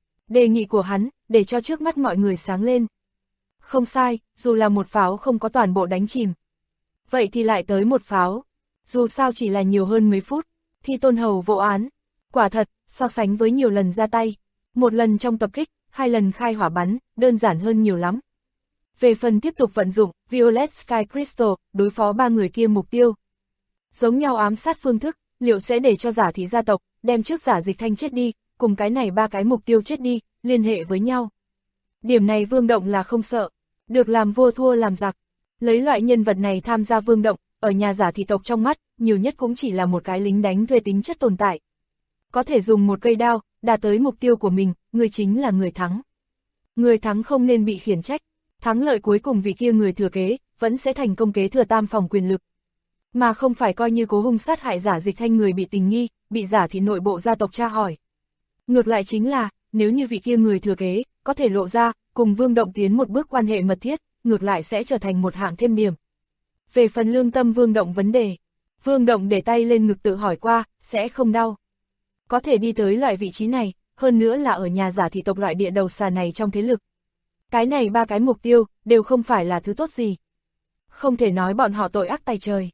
[SPEAKER 2] Đề nghị của hắn, để cho trước mắt mọi người sáng lên. Không sai, dù là một pháo không có toàn bộ đánh chìm. Vậy thì lại tới một pháo. Dù sao chỉ là nhiều hơn mấy phút, thì Tôn Hầu vô án. Quả thật, so sánh với nhiều lần ra tay, một lần trong tập kích, 2 lần khai hỏa bắn, đơn giản hơn nhiều lắm. Về phần tiếp tục vận dụng Violet Sky Crystal đối phó ba người kia mục tiêu. Giống nhau ám sát phương thức, liệu sẽ để cho giả thị gia tộc đem trước giả Dịch Thanh chết đi, cùng cái này ba cái mục tiêu chết đi, liên hệ với nhau. Điểm này Vương Động là không sợ, được làm vua thua làm giặc. Lấy loại nhân vật này tham gia Vương Động, ở nhà giả thị tộc trong mắt, nhiều nhất cũng chỉ là một cái lính đánh thuê tính chất tồn tại. Có thể dùng một cây đao, đạt tới mục tiêu của mình, người chính là người thắng. Người thắng không nên bị khiển trách, thắng lợi cuối cùng vị kia người thừa kế, vẫn sẽ thành công kế thừa tam phòng quyền lực. Mà không phải coi như cố hung sát hại giả Dịch Thanh người bị tình nghi, bị giả thị nội bộ gia tộc tra hỏi. Ngược lại chính là, nếu như vị kia người thừa kế, có thể lộ ra, cùng Vương Động tiến một bước quan hệ mật thiết, ngược lại sẽ trở thành một hạng thêm điểm. Về phần lương tâm Vương Động vấn đề, Vương Động để tay lên ngực tự hỏi qua, sẽ không đau. Có thể đi tới loại vị trí này, hơn nữa là ở nhà giả thị tộc loại địa đầu xà này trong thế lực. Cái này ba cái mục tiêu, đều không phải là thứ tốt gì. Không thể nói bọn họ tội ác tày trời.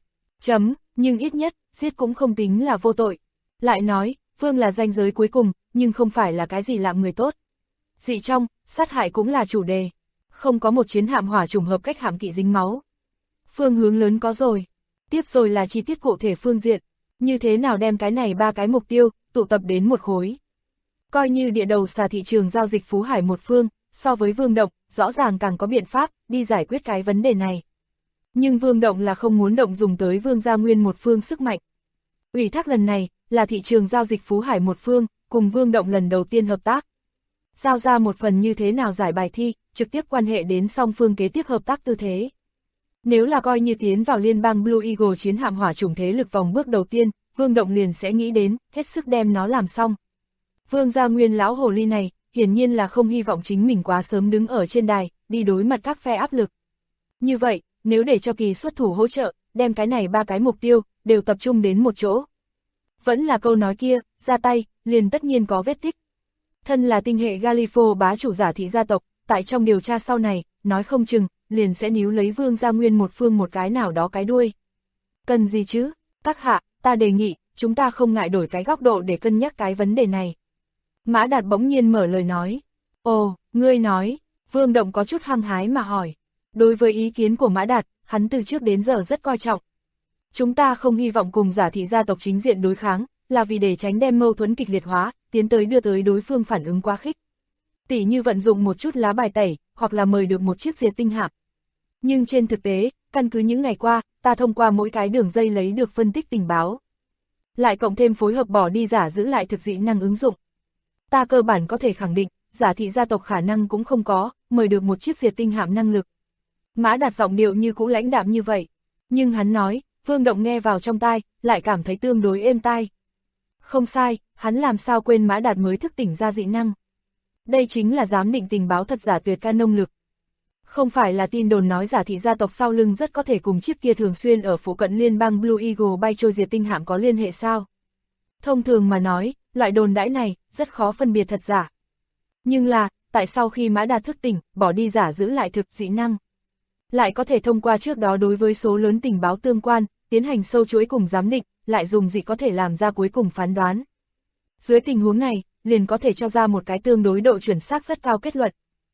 [SPEAKER 2] Nhưng ít nhất, giết cũng không tính là vô tội. Lại nói, Vương là ranh giới cuối cùng, nhưng không phải là cái gì làm người tốt. Dị trong, sát hại cũng là chủ đề. Không có một chiến hạm hỏa trùng hợp cách hạm kỵ dính máu. Phương hướng lớn có rồi. Tiếp rồi là chi tiết cụ thể phương diện. Như thế nào đem cái này ba cái mục tiêu, tụ tập đến một khối. Coi như địa đầu xà thị trường giao dịch Phú Hải một phương, so với Vương Động, rõ ràng càng có biện pháp, đi giải quyết cái vấn đề này. Nhưng Vương Động là không muốn động dùng tới Vương Gia Nguyên một phương sức mạnh. Ủy thác lần này, là thị trường giao dịch Phú Hải một phương, cùng Vương Động lần đầu tiên hợp tác. Giao ra một phần như thế nào giải bài thi, trực tiếp quan hệ đến song phương kế tiếp hợp tác tư thế. Nếu là coi như tiến vào liên bang Blue Eagle chiến hạm hỏa chủng thế lực vòng bước đầu tiên, Vương Động liền sẽ nghĩ đến, hết sức đem nó làm xong. Vương Gia Nguyên lão hồ ly này, hiển nhiên là không hy vọng chính mình quá sớm đứng ở trên đài, đi đối mặt các phe áp lực. Như vậy, nếu để cho Kỳ xuất thủ hỗ trợ, đem cái này ba cái mục tiêu, đều tập trung đến một chỗ. Vẫn là câu nói kia, ra tay, liền tất nhiên có vết tích. Thân là tinh hệ Galifo bá chủ giả thị gia tộc, tại trong điều tra sau này, nói không chừng, liền sẽ níu lấy Vương Gia Nguyên một phương một cái nào đó cái đuôi. Cần gì chứ? Các hạ, ta đề nghị, chúng ta không ngại đổi cái góc độ để cân nhắc cái vấn đề này. Mã Đạt bỗng nhiên mở lời nói. Ồ, ngươi nói, Vương Động có chút hăng hái mà hỏi. Đối với ý kiến của Mã Đạt, hắn từ trước đến giờ rất coi trọng. Chúng ta không hy vọng cùng giả thị gia tộc chính diện đối kháng, là vì để tránh đem mâu thuẫn kịch liệt hóa, tiến tới đưa tới đối phương phản ứng quá khích. Tỉ như vận dụng một chút lá bài tẩy, hoặc là mời được một chiếc diệt tinh hạm. Nhưng trên thực tế, căn cứ những ngày qua, ta thông qua mỗi cái đường dây lấy được phân tích tình báo. Lại cộng thêm phối hợp bỏ đi giả giữ lại thực dị năng ứng dụng. Ta cơ bản có thể khẳng định, giả thị gia tộc khả năng cũng không có, mời được một chiếc diệt tinh hạm năng lực. Mã Đạt giọng điệu như cũ lãnh đạm như vậy. Nhưng hắn nói, Vương Động nghe vào trong tai, lại cảm thấy tương đối êm tai. Không sai, hắn làm sao quên Mã Đạt mới thức tỉnh ra dị năng. Đây chính là giám định tình báo thật giả tuyệt ca nông lực. Không phải là tin đồn nói giả thị gia tộc sau lưng rất có thể cùng chiếc kia thường xuyên ở phụ cận liên bang Blue Eagle bay trôi diệt tinh hạm có liên hệ sao? Thông thường mà nói, loại đồn đãi này, rất khó phân biệt thật giả. Nhưng là, tại sao khi Mã Đạt thức tỉnh, bỏ đi giả giữ lại thực dị năng? Lại có thể thông qua trước đó đối với số lớn tình báo tương quan, tiến hành sâu chuỗi cùng giám định, lại dùng gì có thể làm ra cuối cùng phán đoán. Dưới tình huống này, liền có thể cho ra một cái tương đối độ chuẩn xác rất cao kết luận.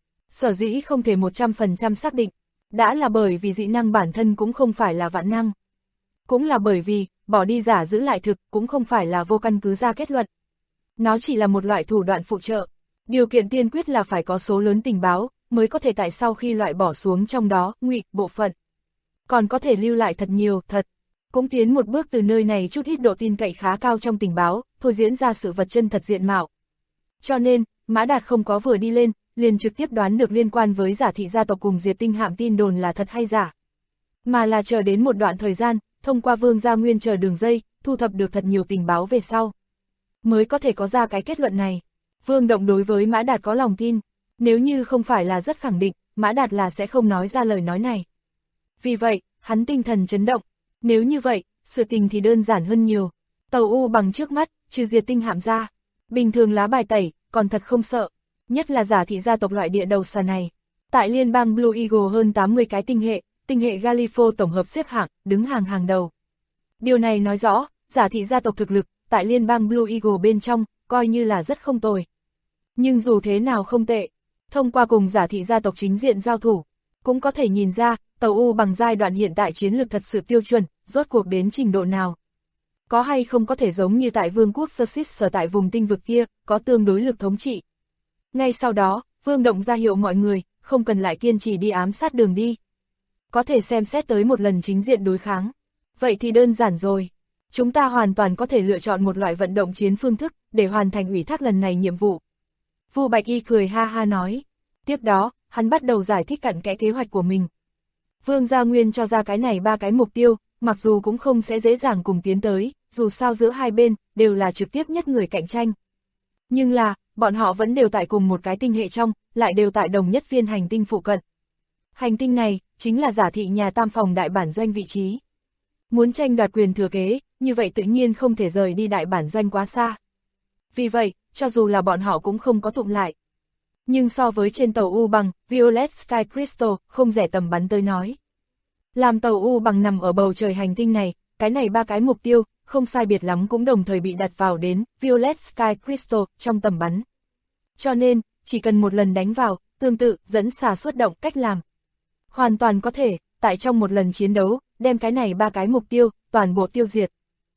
[SPEAKER 2] Sở dĩ không thể 100% xác định, đã là bởi vì dị năng bản thân cũng không phải là vạn năng. Cũng là bởi vì, bỏ đi giả giữ lại thực cũng không phải là vô căn cứ ra kết luận. Nó chỉ là một loại thủ đoạn phụ trợ. Điều kiện tiên quyết là phải có số lớn tình báo, mới có thể tại sau khi loại bỏ xuống trong đó, ngụy, bộ phận. Còn có thể lưu lại thật nhiều, thật. Cũng tiến một bước từ nơi này chút ít độ tin cậy khá cao trong tình báo, thôi diễn ra sự vật chân thật diện mạo. Cho nên, Mã Đạt không có vừa đi lên, liền trực tiếp đoán được liên quan với giả thị gia tộc cùng diệt tinh hạm tin đồn là thật hay giả. Mà là chờ đến một đoạn thời gian, thông qua Vương Gia Nguyên chờ đường dây, thu thập được thật nhiều tình báo về sau. Mới có thể có ra cái kết luận này. Vương Động đối với Mã Đạt có lòng tin, nếu như không phải là rất khẳng định, Mã Đạt là sẽ không nói ra lời nói này. Vì vậy, hắn tinh thần chấn động. Nếu như vậy, sự tình thì đơn giản hơn nhiều. Tàu U bằng trước mắt, trừ diệt tinh hạm ra. Bình thường lá bài tẩy, còn thật không sợ. Nhất là giả thị gia tộc loại địa đầu xà này. Tại liên bang Blue Eagle hơn 80 cái tinh hệ Galifo tổng hợp xếp hạng, đứng hàng đầu. Điều này nói rõ, giả thị gia tộc thực lực, tại liên bang Blue Eagle bên trong, coi như là rất không tồi. Nhưng dù thế nào không tệ, thông qua cùng giả thị gia tộc chính diện giao thủ, Cũng có thể nhìn ra, tàu U bằng giai đoạn hiện tại chiến lược thật sự tiêu chuẩn, rốt cuộc đến trình độ nào. Có hay không có thể giống như tại vương quốc Sussex sở tại vùng tinh vực kia, có tương đối lực thống trị. Ngay sau đó, Vương Động ra hiệu mọi người, không cần lại kiên trì đi ám sát đường đi. Có thể xem xét tới một lần chính diện đối kháng. Vậy thì đơn giản rồi. Chúng ta hoàn toàn có thể lựa chọn một loại vận động chiến phương thức, để hoàn thành ủy thác lần này nhiệm vụ. Vu Bạch Y cười ha ha nói. Tiếp đó, hắn bắt đầu giải thích cặn kẽ kế hoạch của mình. Vương Gia Nguyên cho ra cái này 3 cái mục tiêu, mặc dù cũng không sẽ dễ dàng cùng tiến tới, dù sao giữa hai bên, đều là trực tiếp nhất người cạnh tranh. Nhưng là, bọn họ vẫn đều tại cùng một cái tinh hệ trong, lại đều tại đồng nhất viên hành tinh phụ cận. Hành tinh này, chính là Giả Thị nhà Tam Phòng đại bản doanh vị trí. Muốn tranh đoạt quyền thừa kế, như vậy tự nhiên không thể rời đi đại bản doanh quá xa. Vì vậy, cho dù là bọn họ cũng không có tụng lại. Nhưng so với trên tàu U bằng, Violet Sky Crystal, không rẻ tầm bắn tới nói. Làm tàu U bằng nằm ở bầu trời hành tinh này, cái này 3 cái mục tiêu, không sai biệt lắm cũng đồng thời bị đặt vào đến Violet Sky Crystal trong tầm bắn. Cho nên, chỉ cần một lần đánh vào, tương tự, dẫn xà xuất động cách làm. Hoàn toàn có thể, tại trong một lần chiến đấu, đem cái này 3 cái mục tiêu, toàn bộ tiêu diệt.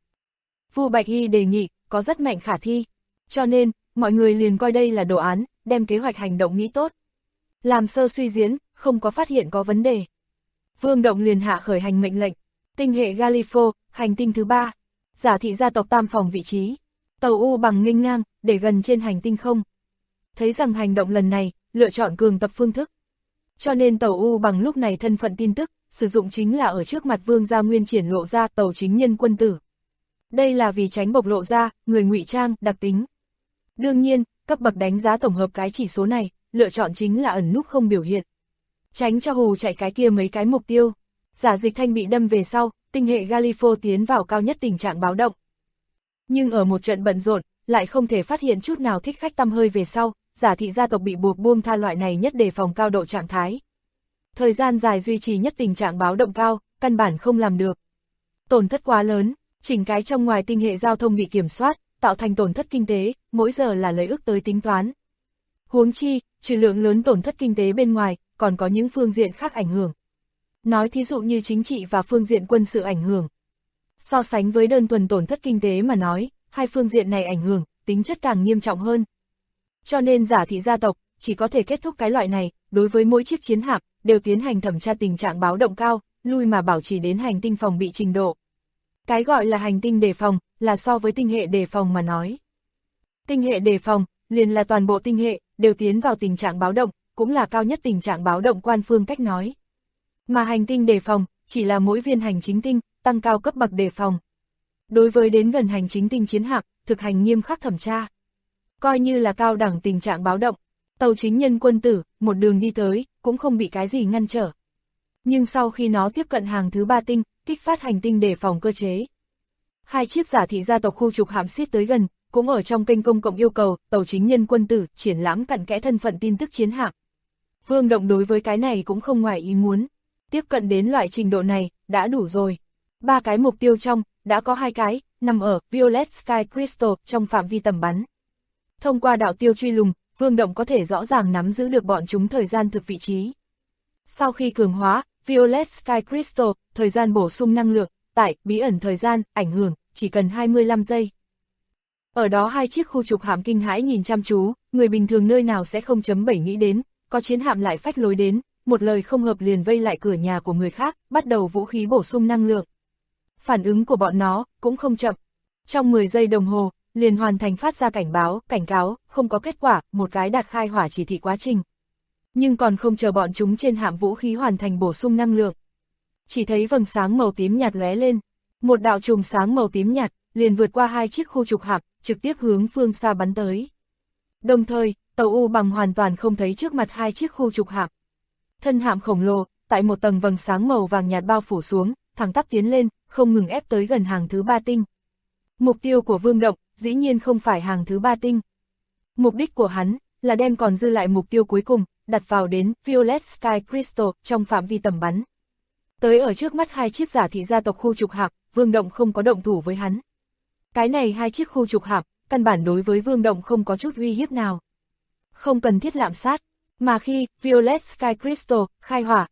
[SPEAKER 2] Vu Bạch Hy đề nghị, có rất mạnh khả thi. Cho nên, mọi người liền coi đây là đồ án, đem kế hoạch hành động nghĩ tốt. Làm sơ suy diễn, không có phát hiện có vấn đề. Vương Động liền hạ khởi hành mệnh lệnh. Tinh hệ Galifo, hành tinh thứ 3. Giả Thị gia tộc Tam Phòng vị trí. Tàu U bằng nghênh ngang, để gần trên hành tinh không. Thấy rằng hành động lần này, lựa chọn cường tập phương thức. Cho nên tàu U bằng lúc này thân phận tin tức, sử dụng chính là ở trước mặt Vương Gia Nguyên triển lộ ra tàu chính nhân quân tử. Đây là vì tránh bộc lộ ra, người ngụy trang, đặc tính. Đương nhiên, cấp bậc đánh giá tổng hợp cái chỉ số này, lựa chọn chính là ẩn núp không biểu hiện. Tránh cho hù chạy cái kia mấy cái mục tiêu. Giả Dịch Thanh bị đâm về sau, tinh hệ Galifo tiến vào cao nhất tình trạng báo động. Nhưng ở một trận bận rộn, lại không thể phát hiện chút nào thích khách tăm hơi về sau, Giả Thị gia tộc bị buộc buông tha loại này nhất đề phòng cao độ trạng thái. Thời gian dài duy trì nhất tình trạng báo động cao, căn bản không làm được. Tổn thất quá lớn, chỉnh cái trong ngoài tinh hệ giao thông bị kiểm soát, tạo thành tổn thất kinh tế, mỗi giờ là lợi ước tới tính toán. Huống chi, trừ lượng lớn tổn thất kinh tế bên ngoài, còn có những phương diện khác ảnh hưởng. Nói thí dụ như chính trị và phương diện quân sự ảnh hưởng. So sánh với đơn thuần tổn thất kinh tế mà nói, hai phương diện này ảnh hưởng, tính chất càng nghiêm trọng hơn. Cho nên Giả Thị gia tộc, chỉ có thể kết thúc cái loại này, đối với mỗi chiếc chiến hạm, đều tiến hành thẩm tra tình trạng báo động cao, lui mà bảo trì đến hành tinh phòng bị trình độ. Cái gọi là hành tinh đề phòng, là so với tinh hệ đề phòng mà nói. Tinh hệ đề phòng, liền là toàn bộ tinh hệ, đều tiến vào tình trạng báo động, cũng là cao nhất tình trạng báo động quan phương cách nói. Mà hành tinh đề phòng, chỉ là mỗi viên hành chính tinh, tăng cao cấp bậc đề phòng. Đối với đến gần hành chính tinh chiến hạm, thực hành nghiêm khắc thẩm tra. Coi như là cao đẳng tình trạng báo động, tàu chính nhân quân tử, một đường đi tới, cũng không bị cái gì ngăn trở. Nhưng sau khi nó tiếp cận hàng thứ 3 tinh, kích phát hành tinh đề phòng cơ chế. Hai chiếc Giả Thị gia tộc khu trục hạm xiết tới gần, cũng ở trong kênh công cộng yêu cầu, tàu chính nhân quân tử, triển lãm cặn kẽ thân phận tin tức chiến hạm. Vương Động đối với cái này cũng không ngoài ý muốn. Tiếp cận đến loại trình độ này, đã đủ rồi. 3 cái mục tiêu trong, đã có 2 cái, nằm ở Violet Sky Crystal trong phạm vi tầm bắn. Thông qua đạo tiêu truy lùng, Vương Động có thể rõ ràng nắm giữ được bọn chúng thời gian thực vị trí. Sau khi cường hóa, Violet Sky Crystal, thời gian bổ sung năng lượng, tại, bí ẩn thời gian, ảnh hưởng, chỉ cần 25 giây. Ở đó hai chiếc khu trục hạm kinh hãi nhìn chăm chú, người bình thường nơi nào sẽ không chấm 7 nghĩ đến, có chiến hạm lại phách lối đến, một lời không hợp liền vây lại cửa nhà của người khác, bắt đầu vũ khí bổ sung năng lượng. Phản ứng của bọn nó, cũng không chậm. Trong 10 giây đồng hồ, liền hoàn thành phát ra cảnh cáo, không có kết quả, một cái đạt khai hỏa chỉ thị quá trình. Nhưng còn không chờ bọn chúng trên hạm vũ khí hoàn thành bổ sung năng lượng. Chỉ thấy vầng sáng màu tím nhạt lóe lên, một đạo chùm sáng màu tím nhạt, liền vượt qua hai chiếc khu trục hạm, trực tiếp hướng phương xa bắn tới. Đồng thời, tàu U bằng hoàn toàn không thấy trước mặt hai chiếc khu trục hạm. Thân hạm khổng lồ, tại một tầng vầng sáng màu vàng nhạt bao phủ xuống, thẳng tắp tiến lên, không ngừng ép tới gần hàng thứ 3 tinh. Mục tiêu của Vương Động, dĩ nhiên không phải hàng thứ 3 tinh. Mục đích của hắn, là đem còn dư lại mục tiêu cuối cùng, đặt vào đến Violet Sky Crystal trong phạm vi tầm bắn. Tới ở trước mắt hai chiếc Giả Thị gia tộc khu trục hạm, Vương Động không có động thủ với hắn. Cái này hai chiếc khu trục hạm, căn bản đối với Vương Động không có chút uy hiếp nào. Không cần thiết lạm sát, mà khi Violet Sky Crystal khai hỏa,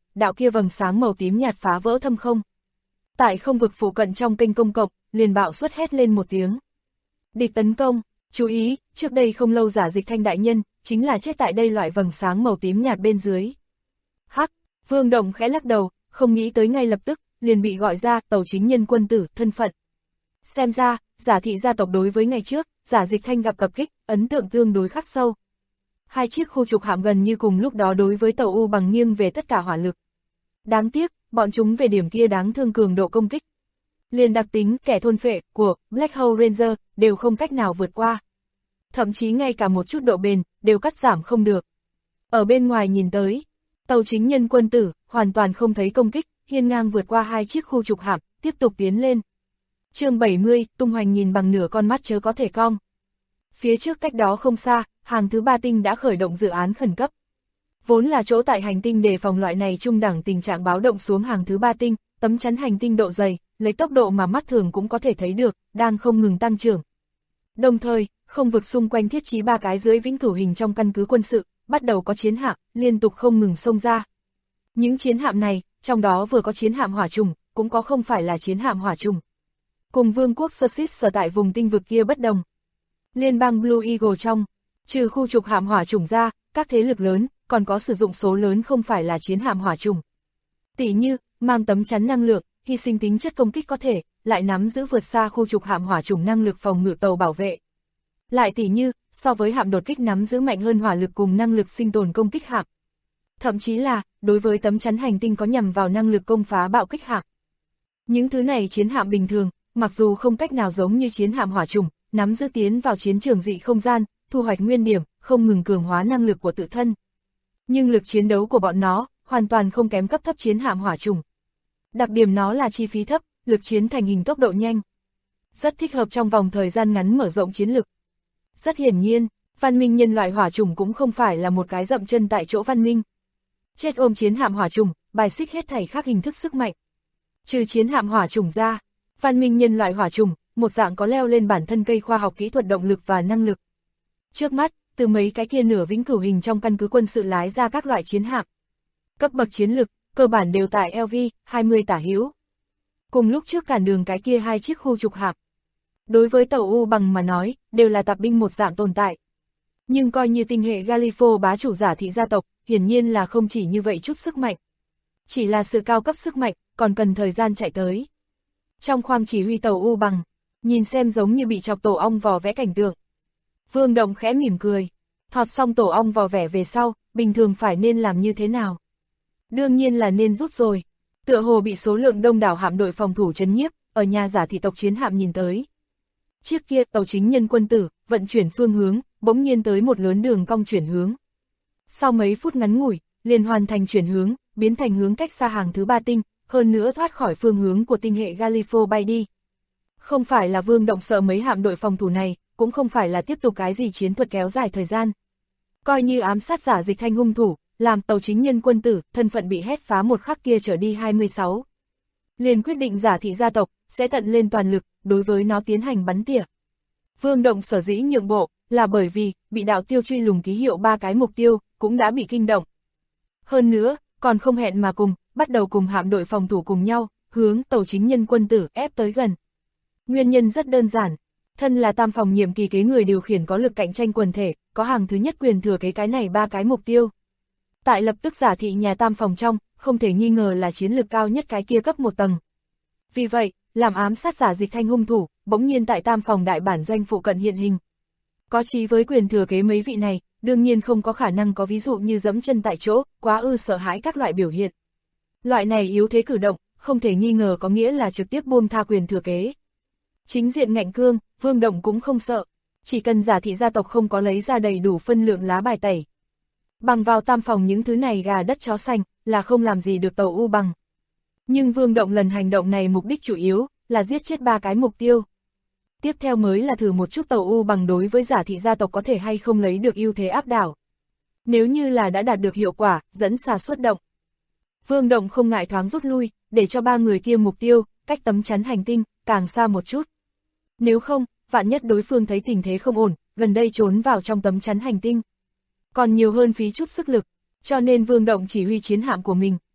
[SPEAKER 2] đạo kia vầng sáng màu tím nhạt phá vỡ thâm không. Tại không vực phụ cận trong kênh công cộng, liền bạo xuất hét lên một tiếng. Địch tấn công, chú ý, trước đây không lâu Giả Dịch Thanh đại nhân, chính là chết tại đây loại vầng sáng màu tím nhạt bên dưới. Hắc, Vương Động khẽ lắc đầu, không nghĩ tới ngay lập tức, liền bị gọi ra Tàu Chính Nhân quân tử, thân phận. Xem ra, Giả thị gia tộc đối với ngày trước, Giả Dịch Thanh gặp tập kích, ấn tượng tương đối khắc sâu. Hai chiếc khu trục hạm gần như cùng lúc đó đối với tàu U bằng nghiêng về tất cả hỏa lực. Đáng tiếc, bọn chúng về điểm kia đáng thương cường độ công kích. Liền đặc tính kẻ thôn phệ của Black Hole Ranger đều không cách nào vượt qua. Thậm chí ngay cả một chút độ bền đều cắt giảm không được. Ở bên ngoài nhìn tới, Tàu Chính Nhân quân tử hoàn toàn không thấy công kích, hiên ngang vượt qua hai chiếc khu trục hạm, tiếp tục tiến lên. Chương 70, tung hoành nhìn bằng nửa con mắt chớ có thể cong. Phía trước cách đó không xa, hàng thứ 3 tinh đã khởi động dự án khẩn cấp. Vốn là chỗ tại hành tinh đề phòng loại này trung đẳng tình trạng báo động xuống hàng thứ 3 tinh, tấm chắn hành tinh độ dày, lấy tốc độ mà mắt thường cũng có thể thấy được, đang không ngừng tăng trưởng. Đồng thời, không vực xung quanh thiết trí 3 cái dưới vĩnh cửu hình trong căn cứ quân sự, bắt đầu có chiến hạm, liên tục không ngừng xông ra. Những chiến hạm này, trong đó vừa có chiến hạm hỏa trùng, cũng có không phải là chiến hạm hỏa trùng. Cùng vương quốc Sussex sở tại vùng tinh vực kia bất đồng. Liên bang Blue Eagle trong, trừ khu trục hạm hỏa trùng ra, các thế lực lớn, còn có sử dụng số lớn không phải là chiến hạm hỏa trùng. Tỷ như, mang tấm chắn năng lượng, hy sinh tính chất công kích có thể, lại nắm giữ vượt xa khu trục hạm hỏa trùng năng lực phòng ngự tàu bảo vệ. Lại tỷ như, so với hạm đột kích nắm giữ mạnh hơn hỏa lực cùng năng lực sinh tồn công kích hạm. Thậm chí là, đối với tấm chắn hành tinh có nhằm vào năng lực công phá bạo kích hạm. Những thứ này chiến hạm bình thường, mặc dù không cách nào giống như chiến hạm hỏa trùng, nắm giữ tiến vào chiến trường dị không gian, thu hoạch nguyên điểm, không ngừng cường hóa năng lực của tự thân. Nhưng lực chiến đấu của bọn nó, hoàn toàn không kém cấp thấp chiến hạm hỏa trùng. Đặc điểm nó là chi phí thấp, lực chiến thành hình tốc độ nhanh. Rất thích hợp trong vòng thời gian ngắn mở rộng chiến lực. Rất hiển nhiên, văn minh nhân loại hỏa trùng cũng không phải là một cái dậm chân tại chỗ văn minh. Chết ôm chiến hạm hỏa trùng, bài xích hết thảy khác hình thức sức mạnh. Trừ chiến hạm hỏa trùng ra, văn minh nhân loại hỏa trùng, một dạng có leo lên bản thân cây khoa học kỹ thuật động lực và năng lực. Trước mắt, từ mấy cái kia nửa vĩnh cửu hình trong căn cứ quân sự lái ra các loại chiến hạm. Cấp bậc chiến lực, cơ bản đều tại LV-20 tả hữu. Cùng lúc trước cản đường cái kia hai chiếc khu trục hạm. Đối với tàu U bằng mà nói, đều là tạp binh một dạng tồn tại. Nhưng coi như tinh hệ Galifo bá chủ Giả thị gia tộc, hiển nhiên là không chỉ như vậy chút sức mạnh. Chỉ là sự cao cấp sức mạnh, còn cần thời gian chạy tới. Trong khoang chỉ huy tàu U bằng, nhìn xem giống như bị chọc tổ ong vò vẽ cảnh tượng. Vương Động khẽ mỉm cười, thọt xong tổ ong vò vẽ về sau, bình thường phải nên làm như thế nào? Đương nhiên là nên rút rồi. Tựa hồ bị số lượng đông đảo hạm đội phòng thủ trấn nhiếp, ở nhà Giả thị tộc chiến hạm nhìn tới. Chiếc kia Tàu Chính Nhân quân tử, vận chuyển phương hướng, bỗng nhiên tới một lớn đường cong chuyển hướng. Sau mấy phút ngắn ngủi, liền hoàn thành chuyển hướng, biến thành hướng cách xa hàng thứ 3 tinh, hơn nữa thoát khỏi phương hướng của tinh hệ Galifo bay đi. Không phải là Vương Động sợ mấy hạm đội phòng thủ này, cũng không phải là tiếp tục cái gì chiến thuật kéo dài thời gian. Coi như ám sát Giả Dịch Thanh hung thủ, làm Tàu Chính Nhân quân tử, thân phận bị hét phá một khắc kia trở đi 26. Liền quyết định Giả thị gia tộc, sẽ tận lên toàn lực, đối với nó tiến hành bắn tỉa. Vương Động sở dĩ nhượng bộ, là bởi vì, bị đạo tiêu truy lùng ký hiệu 3 cái mục tiêu, cũng đã bị kinh động. Hơn nữa, còn không hẹn mà cùng, bắt đầu cùng hạm đội phòng thủ cùng nhau, hướng Tàu Chính Nhân quân tử ép tới gần. Nguyên nhân rất đơn giản, thân là tam phòng nhiệm kỳ kế người điều khiển có lực cạnh tranh quần thể, có hàng thứ nhất quyền thừa kế cái này 3 cái mục tiêu. Tại lập tức Giả thị nhà tam phòng trong, không thể nghi ngờ là chiến lược cao nhất cái kia cấp 1 tầng. Vì vậy, làm ám sát Giả Dịch Thanh hung thủ, bỗng nhiên tại tam phòng đại bản doanh phụ cận hiện hình. Có chí với quyền thừa kế mấy vị này, đương nhiên không có khả năng có ví dụ như dẫm chân tại chỗ, quá sợ hãi các loại biểu hiện. Loại này yếu thế cử động, không thể nghi ngờ có nghĩa là trực tiếp buông tha quyền thừa kế. Chính diện ngạnh cương, Vương Động cũng không sợ, chỉ cần Giả thị gia tộc không có lấy ra đầy đủ phân lượng lá bài tẩy. Bằng vào tam phòng những thứ này gà đất chó xanh, là không làm gì được tàu U bằng. Nhưng Vương Động lần hành động này mục đích chủ yếu, là giết chết 3 cái mục tiêu. Tiếp theo mới là thử một chút tàu U bằng đối với Giả thị gia tộc có thể hay không lấy được ưu thế áp đảo. Nếu như là đã đạt được hiệu quả, dẫn xà xuất động. Vương Động không ngại thoáng rút lui, để cho 3 người kia mục tiêu, cách tấm chắn hành tinh, càng xa một chút. Nếu không, vạn nhất đối phương thấy tình thế không ổn, gần đây trốn vào trong tấm chắn hành tinh. Còn nhiều hơn phí chút sức lực, cho nên Vương Động chỉ huy chiến hạm của mình,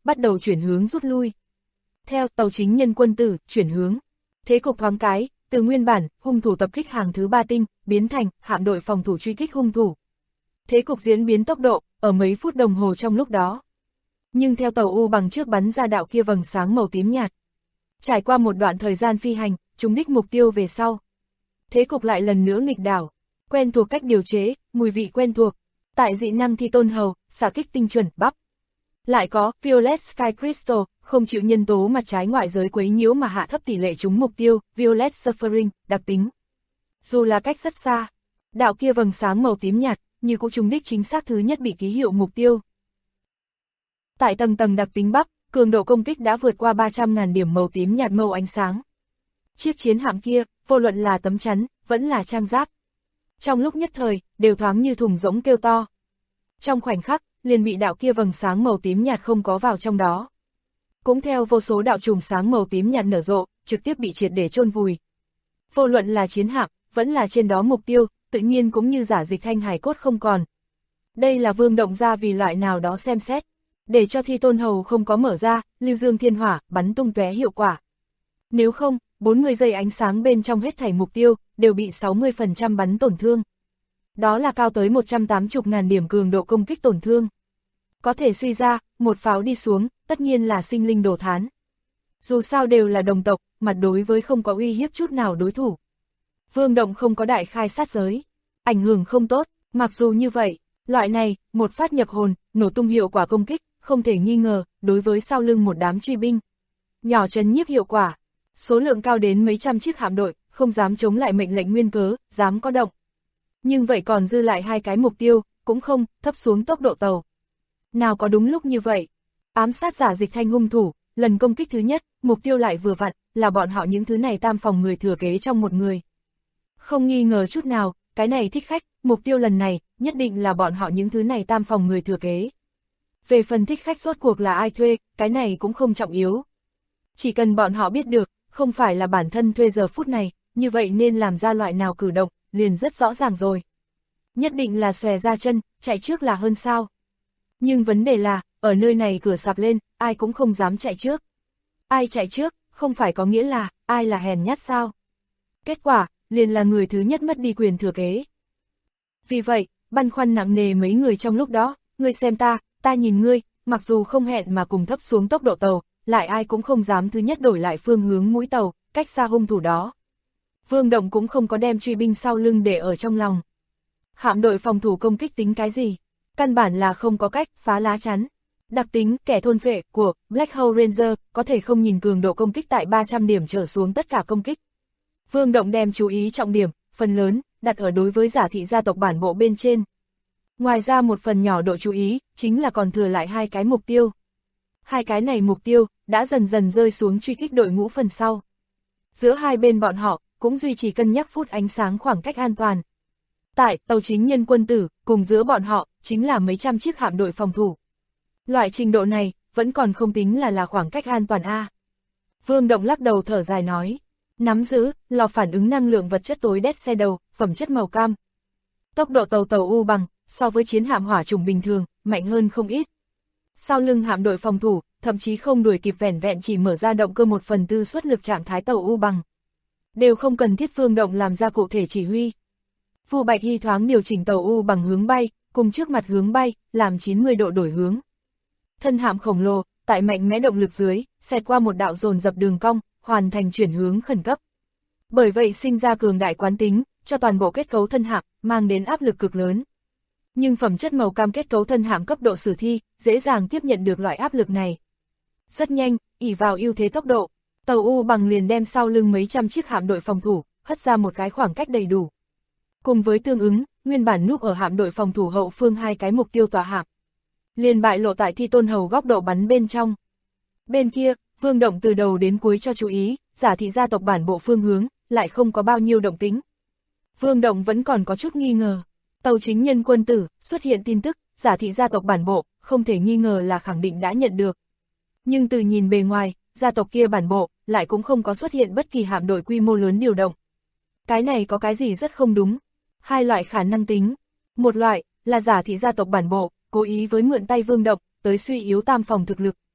[SPEAKER 2] bắt đầu chuyển hướng rút lui. Theo tàu chính nhân quân tử, chuyển hướng. Thế cục thoáng cái, từ nguyên bản, hung thủ tập kích hàng thứ 3 tinh, biến thành, hạm đội phòng thủ truy kích hung thủ. Thế cục diễn biến tốc độ, ở mấy phút đồng hồ trong lúc đó. Nhưng theo tàu U bằng trước bắn ra đạo kia vầng sáng màu tím nhạt. Trải qua một đoạn thời gian phi hành, trúng đích mục tiêu về sau. Thế cục lại lần nữa nghịch đảo. Quen thuộc cách điều chế, mùi vị quen thuộc. Tại dị năng thi tôn hầu, xạ kích tinh chuẩn, bắp. Lại có Violet Sky Crystal, không chịu nhân tố mặt trái ngoại giới quấy nhiễu mà hạ thấp tỷ lệ trúng mục tiêu, Violet Suffering, đặc tính. Dù là cách rất xa, đạo kia vầng sáng màu tím nhạt, như cũng trúng đích chính xác thứ nhất bị ký hiệu mục tiêu. Tại tầng tầng đặc tính bắp, cường độ công kích đã vượt qua 300.000 điểm màu tím nhạt màu ánh sáng. Chiếc chiến hạm kia, vô luận là tấm chắn, vẫn là trang giáp. Trong lúc nhất thời, đều thoáng như thùng rỗng kêu to. Trong khoảnh khắc, liền bị đạo kia vầng sáng màu tím nhạt không có vào trong đó. Cũng theo vô số đạo chùm sáng màu tím nhạt nở rộ, trực tiếp bị triệt để chôn vùi. Vô luận là chiến hạm, vẫn là trên đó mục tiêu, tự nhiên cũng như giả dịch thanh hải cốt không còn. Đây là Vương Động ra vì loại nào đó xem xét, để cho thi tôn hầu không có mở ra, lưu dương thiên hỏa, bắn tung tóe hiệu quả. Nếu không, 40 giây ánh sáng bên trong hết thảy mục tiêu, đều bị 60% bắn tổn thương. Đó là cao tới 180.000 điểm cường độ công kích tổn thương. Có thể suy ra, một pháo đi xuống, tất nhiên là sinh linh đồ thán. Dù sao đều là đồng tộc, mặt đối với không có uy hiếp chút nào đối thủ. Vương Động không có đại khai sát giới, ảnh hưởng không tốt, mặc dù như vậy, loại này, một phát nhập hồn, nổ tung hiệu quả công kích, không thể nghi ngờ, đối với sau lưng một đám truy binh. Nhỏ trấn nhiếp hiệu quả, số lượng cao đến mấy trăm chiếc hạm đội, không dám chống lại mệnh lệnh nguyên cớ, dám có động. Nhưng vậy còn dư lại hai cái mục tiêu, cũng không, thấp xuống tốc độ tàu. Nào có đúng lúc như vậy, ám sát giả dịch thanh hung thủ, lần công kích thứ nhất, mục tiêu lại vừa vặn, là bọn họ những thứ này tam phòng người thừa kế trong một người. Không nghi ngờ chút nào, cái này thích khách, mục tiêu lần này, nhất định là bọn họ những thứ này tam phòng người thừa kế. Về phần thích khách rốt cuộc là ai thuê, cái này cũng không trọng yếu. Chỉ cần bọn họ biết được, không phải là bản thân thuê giờ phút này, như vậy nên làm ra loại nào cử động, liền rất rõ ràng rồi. Nhất định là xòe ra chân, chạy trước là hơn sao. Nhưng vấn đề là, ở nơi này cửa sạp lên, ai cũng không dám chạy trước. Ai chạy trước, không phải có nghĩa là, ai là hèn nhát sao. Kết quả, liền là người thứ nhất mất đi quyền thừa kế. Vì vậy, băn khoăn nặng nề mấy người trong lúc đó, ngươi xem ta nhìn ngươi, mặc dù không hẹn mà cùng thấp xuống tốc độ tàu, lại ai cũng không dám thứ nhất đổi lại phương hướng mũi tàu, cách xa hung thủ đó. Vương Động cũng không có đem truy binh sau lưng để ở trong lòng. Hạm đội phòng thủ công kích tính cái gì? Căn bản là không có cách phá lá chắn. Đặc tính kẻ thôn phệ của Black Hole Ranger có thể không nhìn cường độ công kích tại 300 điểm trở xuống tất cả công kích. Vương Động đem chú ý trọng điểm, phần lớn, đặt ở đối với giả thị gia tộc bản bộ bên trên. Ngoài ra một phần nhỏ độ chú ý, chính là còn thừa lại hai cái mục tiêu. Hai cái này mục tiêu, đã dần dần rơi xuống truy kích đội ngũ phần sau. Giữa hai bên bọn họ, cũng duy trì cân nhắc phút ánh sáng khoảng cách an toàn. Tại tàu chính nhân quân tử, cùng giữa bọn họ, chính là mấy trăm chiếc hạm đội phòng thủ. Loại trình độ này, vẫn còn không tính là khoảng cách an toàn a. Vương Động lắc đầu thở dài nói, nắm giữ, lò phản ứng năng lượng vật chất tối đét xe đầu, phẩm chất màu cam. Tốc độ tàu U bằng, so với chiến hạm hỏa trùng bình thường, mạnh hơn không ít. Sau lưng hạm đội phòng thủ, thậm chí không đuổi kịp vẻn vẹn chỉ mở ra động cơ 1/4 suất lực trạng thái tàu U bằng. Đều không cần thiết Vương Động làm ra cụ thể chỉ huy. Vu Bạch Hy thoáng điều chỉnh tàu U bằng hướng bay, cùng trước mặt hướng bay, làm 90 độ đổi hướng. Thân hạm khổng lồ, tại mạnh mẽ động lực dưới, xẹt qua một đạo dồn dập đường cong, hoàn thành chuyển hướng khẩn cấp. Bởi vậy sinh ra cường đại quán tính, cho toàn bộ kết cấu thân hạm, mang đến áp lực cực lớn. Nhưng phẩm chất màu cam kết cấu thân hạm cấp độ sử thi, dễ dàng tiếp nhận được loại áp lực này. Rất nhanh, ỷ vào ưu thế tốc độ, tàu U bằng liền đem sau lưng mấy trăm chiếc hạm đội phòng thủ, hất ra một cái khoảng cách đầy đủ. Cùng với tương ứng, nguyên bản núp ở hạm đội phòng thủ hậu phương hai cái mục tiêu tòa hạm. Liền bại lộ tại thi tôn hầu góc độ bắn bên trong. Bên kia, Vương Động từ đầu đến cuối cho chú ý, giả thị gia tộc bản bộ phương hướng, lại không có bao nhiêu động tĩnh. Vương Động vẫn còn có chút nghi ngờ. Tàu chính nhân quân tử, xuất hiện tin tức, giả thị gia tộc bản bộ, không thể nghi ngờ là khẳng định đã nhận được. Nhưng từ nhìn bề ngoài, gia tộc kia bản bộ, lại cũng không có xuất hiện bất kỳ hạm đội quy mô lớn điều động. Cái này có cái gì rất không đúng. Hai loại khả năng tính. Một loại, là giả thị gia tộc bản bộ, cố ý với mượn tay Vương Động, tới suy yếu tam phòng thực lực.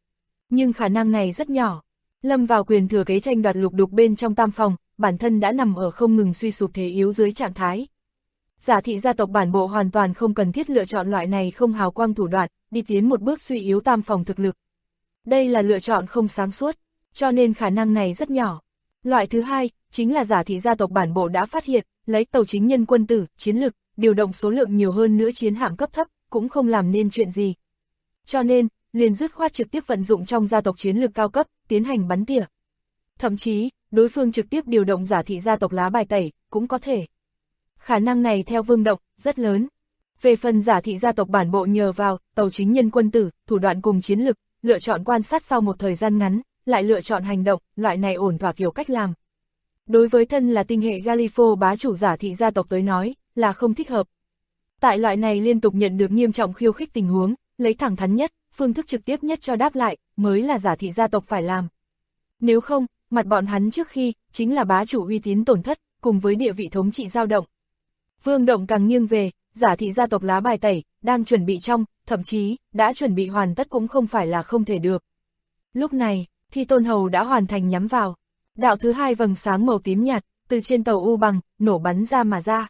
[SPEAKER 2] Nhưng khả năng này rất nhỏ. Lâm vào quyền thừa kế tranh đoạt lục đục bên trong tam phòng, bản thân đã nằm ở không ngừng suy sụp thế yếu dưới trạng thái. Giả thị gia tộc bản bộ hoàn toàn không cần thiết lựa chọn loại này không hào quang thủ đoạn, đi tiến một bước suy yếu tam phòng thực lực. Đây là lựa chọn không sáng suốt, cho nên khả năng này rất nhỏ. Loại thứ hai, chính là giả thị gia tộc bản bộ đã phát hiện, lấy tàu chính nhân quân tử, chiến lực, điều động số lượng nhiều hơn nữa chiến hạm cấp thấp, cũng không làm nên chuyện gì. Cho nên, liền dứt khoát trực tiếp vận dụng trong gia tộc chiến lược cao cấp, tiến hành bắn tỉa. Thậm chí, đối phương trực tiếp điều động giả thị gia tộc lá bài tẩy, cũng có thể. Khả năng này theo Vương Động, rất lớn. Về phần giả thị gia tộc bản bộ nhờ vào, tàu chính nhân quân tử, thủ đoạn cùng chiến lực, lựa chọn quan sát sau một thời gian ngắn, lại lựa chọn hành động, loại này ổn thỏa kiểu cách làm. Đối với thân là tinh hệ Galifo bá chủ giả thị gia tộc tới nói, là không thích hợp. Tại loại này liên tục nhận được nghiêm trọng khiêu khích tình huống, lấy thẳng thắn nhất, phương thức trực tiếp nhất cho đáp lại, mới là giả thị gia tộc phải làm. Nếu không, mặt bọn hắn trước khi, chính là bá chủ uy tín tổn thất, cùng với địa vị thống trị dao động. Vương Động càng nghiêng về, giả thị gia tộc lá bài tẩy, đang chuẩn bị trong, thậm chí, đã chuẩn bị hoàn tất cũng không phải là không thể được. Lúc này, Thi Tôn Hầu đã hoàn thành nhắm vào. Đạo thứ hai vầng sáng màu tím nhạt, từ trên tàu U Bằng, nổ bắn ra mà ra.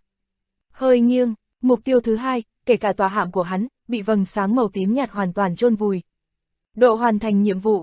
[SPEAKER 2] Hơi nghiêng, mục tiêu thứ hai, kể cả tòa hạm của hắn, bị vầng sáng màu tím nhạt hoàn toàn chôn vùi. Độ hoàn thành nhiệm vụ,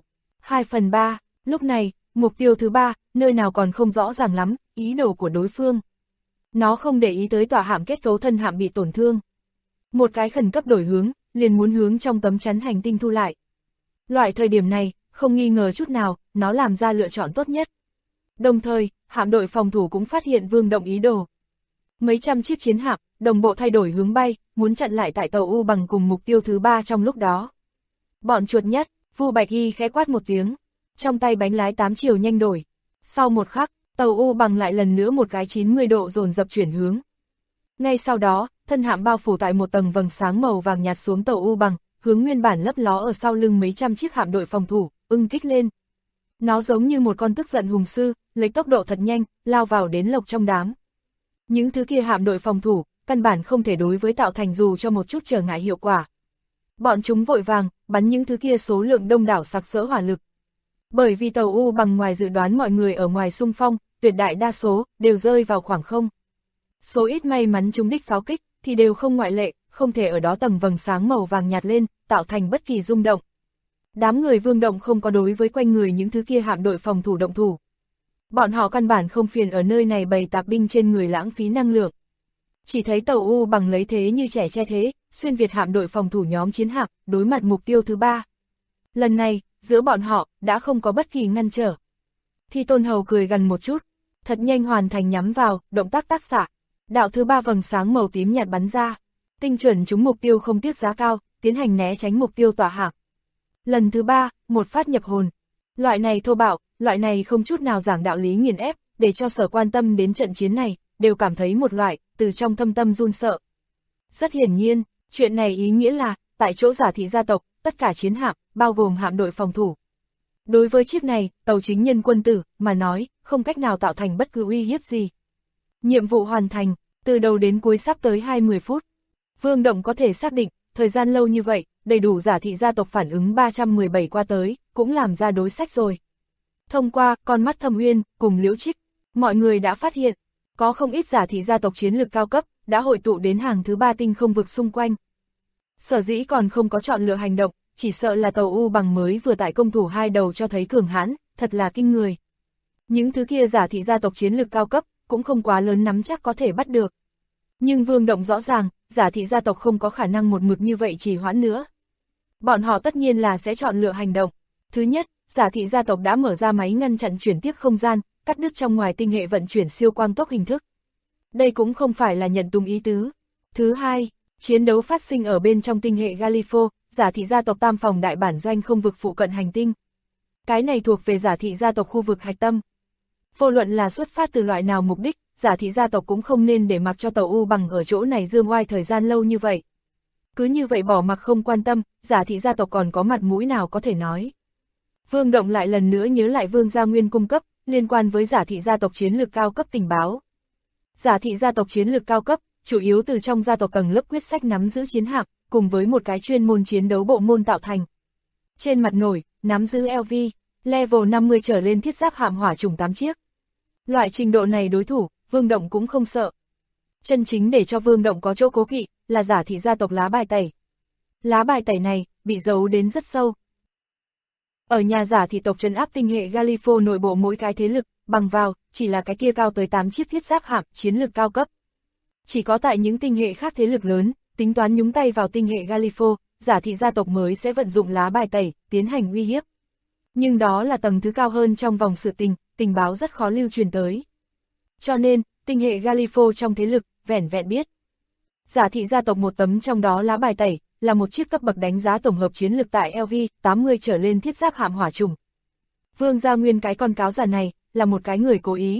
[SPEAKER 2] 2/3, lúc này, mục tiêu thứ ba, nơi nào còn không rõ ràng lắm, ý đồ của đối phương. Nó không để ý tới tòa hạm kết cấu thân hạm bị tổn thương. Một cái khẩn cấp đổi hướng, liền muốn hướng trong tấm chắn hành tinh thu lại. Loại thời điểm này, không nghi ngờ chút nào, nó làm ra lựa chọn tốt nhất. Đồng thời, hạm đội phòng thủ cũng phát hiện Vương Động ý đồ. Mấy trăm chiếc chiến hạm, đồng bộ thay đổi hướng bay, muốn chặn lại tại tàu U Bằng cùng mục tiêu thứ ba trong lúc đó. Bọn chuột nhất, Vu Bạch Y khẽ quát một tiếng, trong tay bánh lái 8 chiều nhanh đổi. Sau một khắc, tàu U Bằng lại lần nữa một cái 90 độ dồn dập chuyển hướng. Ngay sau đó, thân hạm bao phủ tại một tầng vầng sáng màu vàng nhạt xuống tàu U Bằng, hướng nguyên bản lấp ló ở sau lưng mấy trăm chiếc hạm đội phòng thủ, kích lên. Nó giống như một con tức giận hùng sư, lấy tốc độ thật nhanh, lao vào đến lộc trong đám. Những thứ kia hạm đội phòng thủ, căn bản không thể đối với tạo thành dù cho một chút trở ngại hiệu quả. Bọn chúng vội vàng, bắn những thứ kia số lượng đông đảo sặc sỡ hỏa lực. Bởi vì tàu U Bằng ngoài dự đoán mọi người ở ngoài xung phong, tuyệt đại đa số, đều rơi vào khoảng không. Số ít may mắn trúng đích pháo kích, thì đều không ngoại lệ, không thể ở đó tầng vầng sáng màu vàng nhạt lên, tạo thành bất kỳ rung động. Đám người Vương Động không có đối với quanh người những thứ kia hạm đội phòng thủ động thủ. Bọn họ căn bản không phiền ở nơi này bày tạp binh trên người lãng phí năng lượng. Chỉ thấy tàu U Bằng lấy thế như trẻ che thế, xuyên việt hạm đội phòng thủ nhóm chiến hạm, đối mặt mục tiêu thứ ba. Lần này, giữa bọn họ, đã không có bất kỳ ngăn trở. Thi Tôn Hầu cười gần một chút, thật nhanh hoàn thành nhắm vào, động tác tác xạ. Đạo thứ ba vầng sáng màu tím nhạt bắn ra, tinh chuẩn trúng mục tiêu không tiếc giá cao, tiến hành né tránh mục tiêu tỏa hạm. Lần thứ ba, một phát nhập hồn. Loại này thô bạo, loại này không chút nào giảng đạo lý nghiền ép, để cho sở quan tâm đến trận chiến này, đều cảm thấy một loại, từ trong thâm tâm run sợ. Rất hiển nhiên, chuyện này ý nghĩa là, tại chỗ giả thị gia tộc, tất cả chiến hạm, bao gồm hạm đội phòng thủ. Đối với chiếc này, tàu chính nhân quân tử, mà nói, không cách nào tạo thành bất cứ uy hiếp gì. Nhiệm vụ hoàn thành, từ đầu đến cuối sắp tới 20 phút. Vương Động có thể xác định, thời gian lâu như vậy, đầy đủ giả thị gia tộc phản ứng 317 qua tới, cũng làm ra đối sách rồi. Thông qua con mắt Thâm Uyên, cùng Liễu Trích, mọi người đã phát hiện, có không ít giả thị gia tộc chiến lược cao cấp, đã hội tụ đến hàng thứ ba tinh không vực xung quanh. Sở dĩ còn không có chọn lựa hành động, chỉ sợ là tàu U Bằng mới vừa tại công thủ hai đầu cho thấy cường hãn, thật là kinh người. Những thứ kia giả thị gia tộc chiến lược cao cấp, cũng không quá lớn nắm chắc có thể bắt được. Nhưng Vương Động rõ ràng, giả thị gia tộc không có khả năng một mực như vậy trì hoãn nữa. Bọn họ tất nhiên là sẽ chọn lựa hành động. Thứ nhất, giả thị gia tộc đã mở ra máy ngăn chặn chuyển tiếp không gian, cắt đứt trong ngoài tinh hệ vận chuyển siêu quang tốc hình thức. Đây cũng không phải là nhận tung ý tứ. Thứ hai, chiến đấu phát sinh ở bên trong tinh hệ Galifo, giả thị gia tộc tam phòng đại bản doanh không vực phụ cận hành tinh. Cái này thuộc về giả thị gia tộc khu vực hạch tâm. Vô luận là xuất phát từ loại nào mục đích, giả thị gia tộc cũng không nên để mặc cho tàu U Bằng ở chỗ này dương oai thời gian lâu như vậy. Cứ như vậy bỏ mặc không quan tâm, giả thị gia tộc còn có mặt mũi nào có thể nói. Vương Động lại lần nữa nhớ lại Vương Gia Nguyên cung cấp, liên quan với giả thị gia tộc chiến lược cao cấp tình báo. Giả thị gia tộc chiến lược cao cấp, chủ yếu từ trong gia tộc tầng lớp quyết sách nắm giữ chiến hạm, cùng với một cái chuyên môn chiến đấu bộ môn tạo thành. Trên mặt nổi, nắm giữ LV, level 50 trở lên thiết giáp hạm hỏa trùng 8 chiếc. Loại trình độ này đối thủ, Vương Động cũng không sợ. Chân chính để cho Vương Động có chỗ cố kỵ, là Giả Thị gia tộc lá bài tẩy. Lá bài tẩy này, bị giấu đến rất sâu. Ở nhà Giả Thị tộc trấn áp tinh hệ Galifo nội bộ mỗi cái thế lực, bằng vào, chỉ là cái kia cao tới 8 chiếc thiết giáp hạm, chiến lược cao cấp. Chỉ có tại những tinh hệ khác thế lực lớn, tính toán nhúng tay vào tinh hệ Galifo, Giả Thị gia tộc mới sẽ vận dụng lá bài tẩy, tiến hành uy hiếp. Nhưng đó là tầng thứ cao hơn trong vòng sự tình báo rất khó lưu truyền tới. Cho nên, tinh hệ Galifo trong thế lực, vẻn vẹn biết. Giả Thị gia tộc một tấm trong đó lá bài tẩy, là một chiếc cấp bậc đánh giá tổng hợp chiến lược tại LV, 80 trở lên thiết giáp hạm hỏa trùng. Vương Gia Nguyên cái con cáo già này, là một cái người cố ý.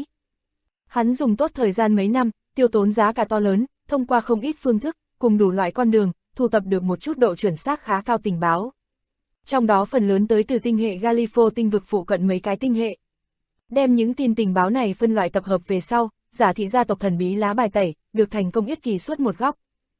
[SPEAKER 2] Hắn dùng tốt thời gian mấy năm, tiêu tốn giá cả to lớn, thông qua không ít phương thức, cùng đủ loại con đường, thu tập được một chút độ chuẩn xác khá cao tình báo. Trong đó phần lớn tới từ tinh hệ Galifo tinh vực phụ cận mấy cái tinh hệ. Đem những tin tình báo này phân loại tập hợp về sau, Giả Thị gia tộc thần bí lá bài tẩy, được thành công yết kỳ suốt một góc.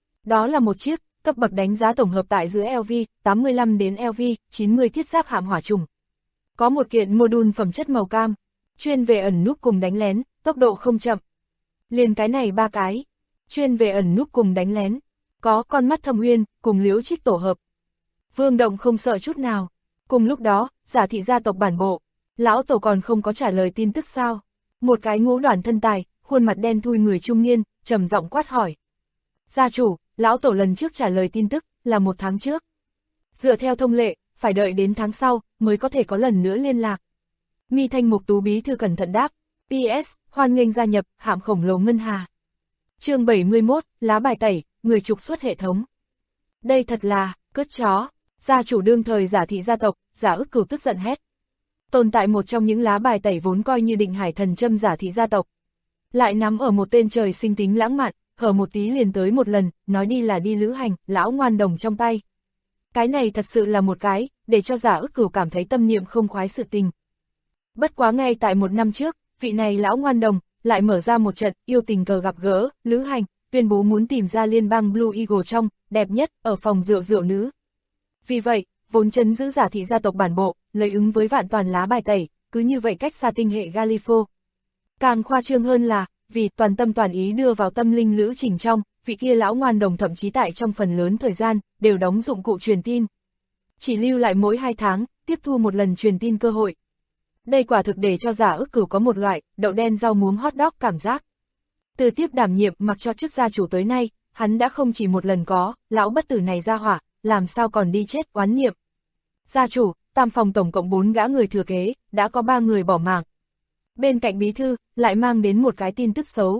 [SPEAKER 2] Đó là một chiếc, cấp bậc đánh giá tổng hợp tại giữa LV, 85 đến LV, 90 thiết giáp hạm hỏa trùng. Có một kiện module phẩm chất màu cam, chuyên về ẩn núp cùng đánh lén, tốc độ không chậm. Liền cái này ba cái, chuyên về ẩn núp cùng đánh lén, có con mắt Thâm Uyên, cùng Liễu Trích tổ hợp. Vương Động không sợ chút nào. Cùng lúc đó, Giả Thị gia tộc bản bộ, lão tổ còn không có trả lời tin tức sao? Một cái ngũ đoàn thân tài, khuôn mặt đen thui người trung niên, trầm giọng quát hỏi. Gia chủ, lão tổ lần trước trả lời tin tức, là 1 tháng trước. Dựa theo thông lệ, phải đợi đến tháng sau, mới có thể có lần nữa liên lạc. Mi Thanh Mục Tú bí thư cẩn thận đáp. PS, hoan nghênh gia nhập, hạm khổng lồ ngân hà. Chương 71, lá bài tẩy, người trục xuất hệ thống. Đây thật là, cướp chó. Gia chủ đương thời Giả Thị gia tộc, Giả Ức Cửu tức giận hét. Tồn tại một trong những lá bài tẩy vốn coi như định hải thần châm Giả Thị gia tộc. Lại nắm ở một tên trời sinh tính lãng mạn, hở một tí liền tới một lần, nói đi là đi lữ hành, lão ngoan đồng trong tay. Cái này thật sự là một cái, để cho Giả Ức Cửu cảm thấy tâm niệm không khoái sự tình. Bất quá ngay tại 1 năm trước, vị này lão ngoan đồng, lại mở ra một trận, yêu tình cờ gặp gỡ, lữ hành, tuyên bố muốn tìm ra liên bang Blue Eagle trong, đẹp nhất, ở phòng rượu nữ. Vì vậy, vốn trấn giữ Giả Thị gia tộc bản bộ, lấy ứng với vạn toàn lá bài tẩy, cứ như vậy cách xa tinh hệ Galifo. Càng khoa trương hơn là, vì toàn tâm toàn ý đưa vào tâm linh lữ trình trong, vị kia lão ngoan đồng thậm chí tại trong phần lớn thời gian, đều đóng dụng cụ truyền tin. Chỉ lưu lại mỗi 2 tháng, tiếp thu một lần truyền tin cơ hội. Đây quả thực để cho Giả Ức Cửu có một loại, đậu đen rau muống hot dog cảm giác. Từ tiếp đảm nhiệm mặc cho chức gia chủ tới nay, hắn đã không chỉ một lần có, lão bất tử này ra hỏa, làm sao còn đi chết oán niệm. Gia chủ, tam phòng tổng cộng 4 gã người thừa kế, đã có 3 người bỏ mạng. Bên cạnh bí thư, lại mang đến một cái tin tức xấu.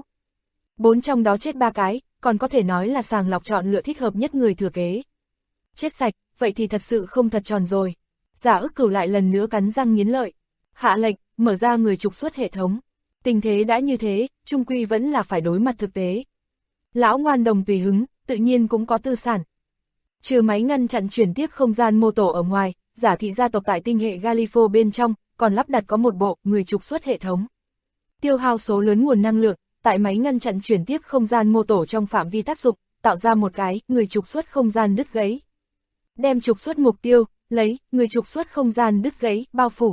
[SPEAKER 2] 4 trong đó chết 3 cái, còn có thể nói là sàng lọc chọn lựa thích hợp nhất người thừa kế. Chết sạch, vậy thì thật sự không thật tròn rồi. Giả Ức Cửu lại lần nữa cắn răng nghiến lợi. Hạ lệnh, mở ra người trục xuất hệ thống. Tình thế đã như thế, chung quy vẫn là phải đối mặt thực tế. Lão ngoan đồng tùy hứng, tự nhiên cũng có tư sản. Trừ máy ngăn chặn chuyển tiếp không gian mô tổ ở ngoài, Giả Thị gia tộc tại tinh hệ Galifo bên trong, còn lắp đặt có một bộ người trục xuất hệ thống. Tiêu hao số lớn nguồn năng lượng, tại máy ngăn chặn chuyển tiếp không gian mô tổ trong phạm vi tác dụng, tạo ra một cái người trục xuất không gian đứt gãy. Đem trục xuất mục tiêu, lấy người trục xuất không gian đứt gãy, bao phủ.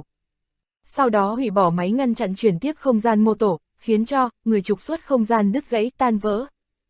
[SPEAKER 2] Sau đó hủy bỏ máy ngăn chặn chuyển tiếp không gian mô tổ, khiến cho người trục xuất không gian đứt gãy tan vỡ.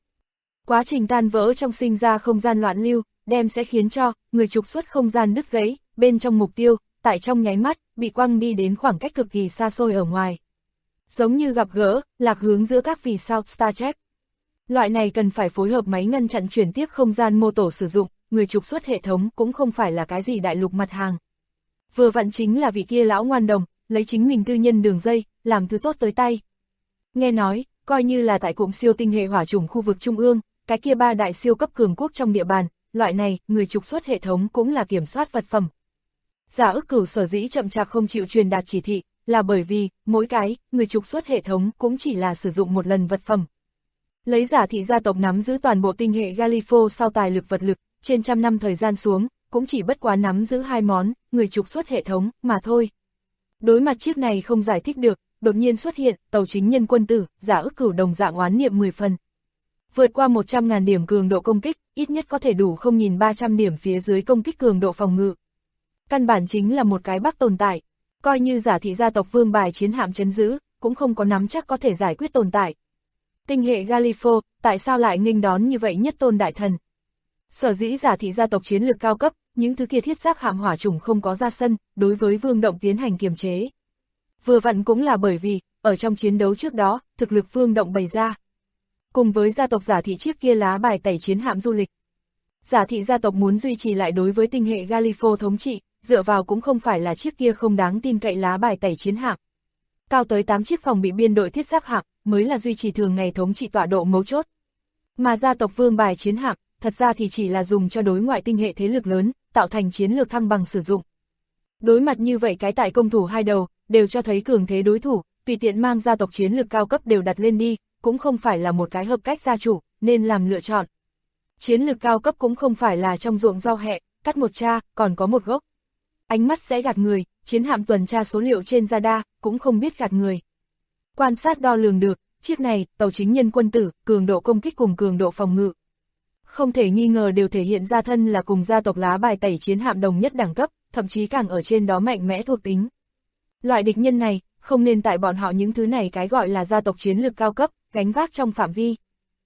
[SPEAKER 2] Quá trình tan vỡ trong sinh ra không gian loạn lưu, đem sẽ khiến cho người trục xuất không gian đứt gãy, bên trong mục tiêu, tại trong nháy mắt, bị quăng đi đến khoảng cách cực kỳ xa xôi ở ngoài. Giống như gặp gỡ, lạc hướng giữa các vì sao Star Trek. Loại này cần phải phối hợp máy ngăn chặn chuyển tiếp không gian mô tổ sử dụng, người trục xuất hệ thống cũng không phải là cái gì đại lục mặt hàng. Vừa vặn chính là vị kia lão ngoan đồng, lấy chính mình tư nhân đường dây, làm thứ tốt tới tay. Nghe nói, coi như là tại cụm siêu tinh hệ hỏa chủng khu vực Trung ương, cái kia 3 đại siêu cấp cường quốc trong địa bàn, loại này, người trục xuất hệ thống cũng là kiểm soát vật phẩm. Giả Ức Cửu sở dĩ chậm chạp không chịu truyền đạt chỉ thị, là bởi vì, mỗi cái, người trục xuất hệ thống cũng chỉ là sử dụng một lần vật phẩm. Lấy Giả Thị gia tộc nắm giữ toàn bộ tinh hệ Galifo sau tài lực vật lực, trên trăm năm thời gian xuống, cũng chỉ bất quá nắm giữ 2 món, người trục xuất hệ thống, mà thôi. Đối mặt chiếc này không giải thích được, đột nhiên xuất hiện, tàu chính nhân quân tử, Giả Ức Cửu đồng dạng oán niệm 10 phần. Vượt qua 100.000 điểm cường độ công kích, ít nhất có thể đủ không nhìn 300 điểm phía dưới công kích cường độ phòng ngự. Căn bản chính là một cái bắc tồn tại. Coi như giả thị gia tộc vương bài chiến hạm trấn giữ, cũng không có nắm chắc có thể giải quyết tồn tại. Tinh hệ Galifo, tại sao lại nghênh đón như vậy nhất tôn đại thần? Sở dĩ giả thị gia tộc chiến lược cao cấp, những thứ kia thiết giáp hạm hỏa chủng không có ra sân, đối với Vương Động tiến hành kiềm chế. Vừa vặn cũng là bởi vì, ở trong chiến đấu trước đó, thực lực Vương Động bày ra. Cùng với gia tộc giả thị chiếc kia lá bài tẩy chiến hạm du lịch. Giả thị gia tộc muốn duy trì lại đối với tinh hệ Galifo thống trị, dựa vào cũng không phải là chiếc kia không đáng tin cậy lá bài tẩy chiến hạm. Cao tới 8 chiếc phòng bị biên đội thiết giáp hạm, mới là duy trì thường ngày thống trị tọa độ mấu chốt. Mà gia tộc vương bài chiến hạm, thật ra thì chỉ là dùng cho đối ngoại tinh hệ thế lực lớn, tạo thành chiến lược thăng bằng sử dụng. Đối mặt như vậy cái tại công thủ hai đầu, đều cho thấy cường thế đối thủ, tùy tiện mang gia tộc chiến lược cao cấp đều đặt lên đi, cũng không phải là một cái hợp cách gia chủ, nên làm lựa chọn. Chiến lược cao cấp cũng không phải là trong ruộng rau hẹ, cắt một cha, còn có một gốc. Ánh mắt sẽ gạt người, chiến hạm tuần tra số liệu trên radar, cũng không biết gạt người. Quan sát đo lường được, chiếc này, tàu chính nhân quân tử, cường độ công kích cùng cường độ phòng ngự. Không thể nghi ngờ đều thể hiện ra thân là cùng gia tộc lá bài tẩy chiến hạm đồng nhất đẳng cấp, thậm chí càng ở trên đó mạnh mẽ thuộc tính. Loại địch nhân này, không nên tại bọn họ những thứ này cái gọi là gia tộc chiến lược cao cấp, gánh vác trong phạm vi.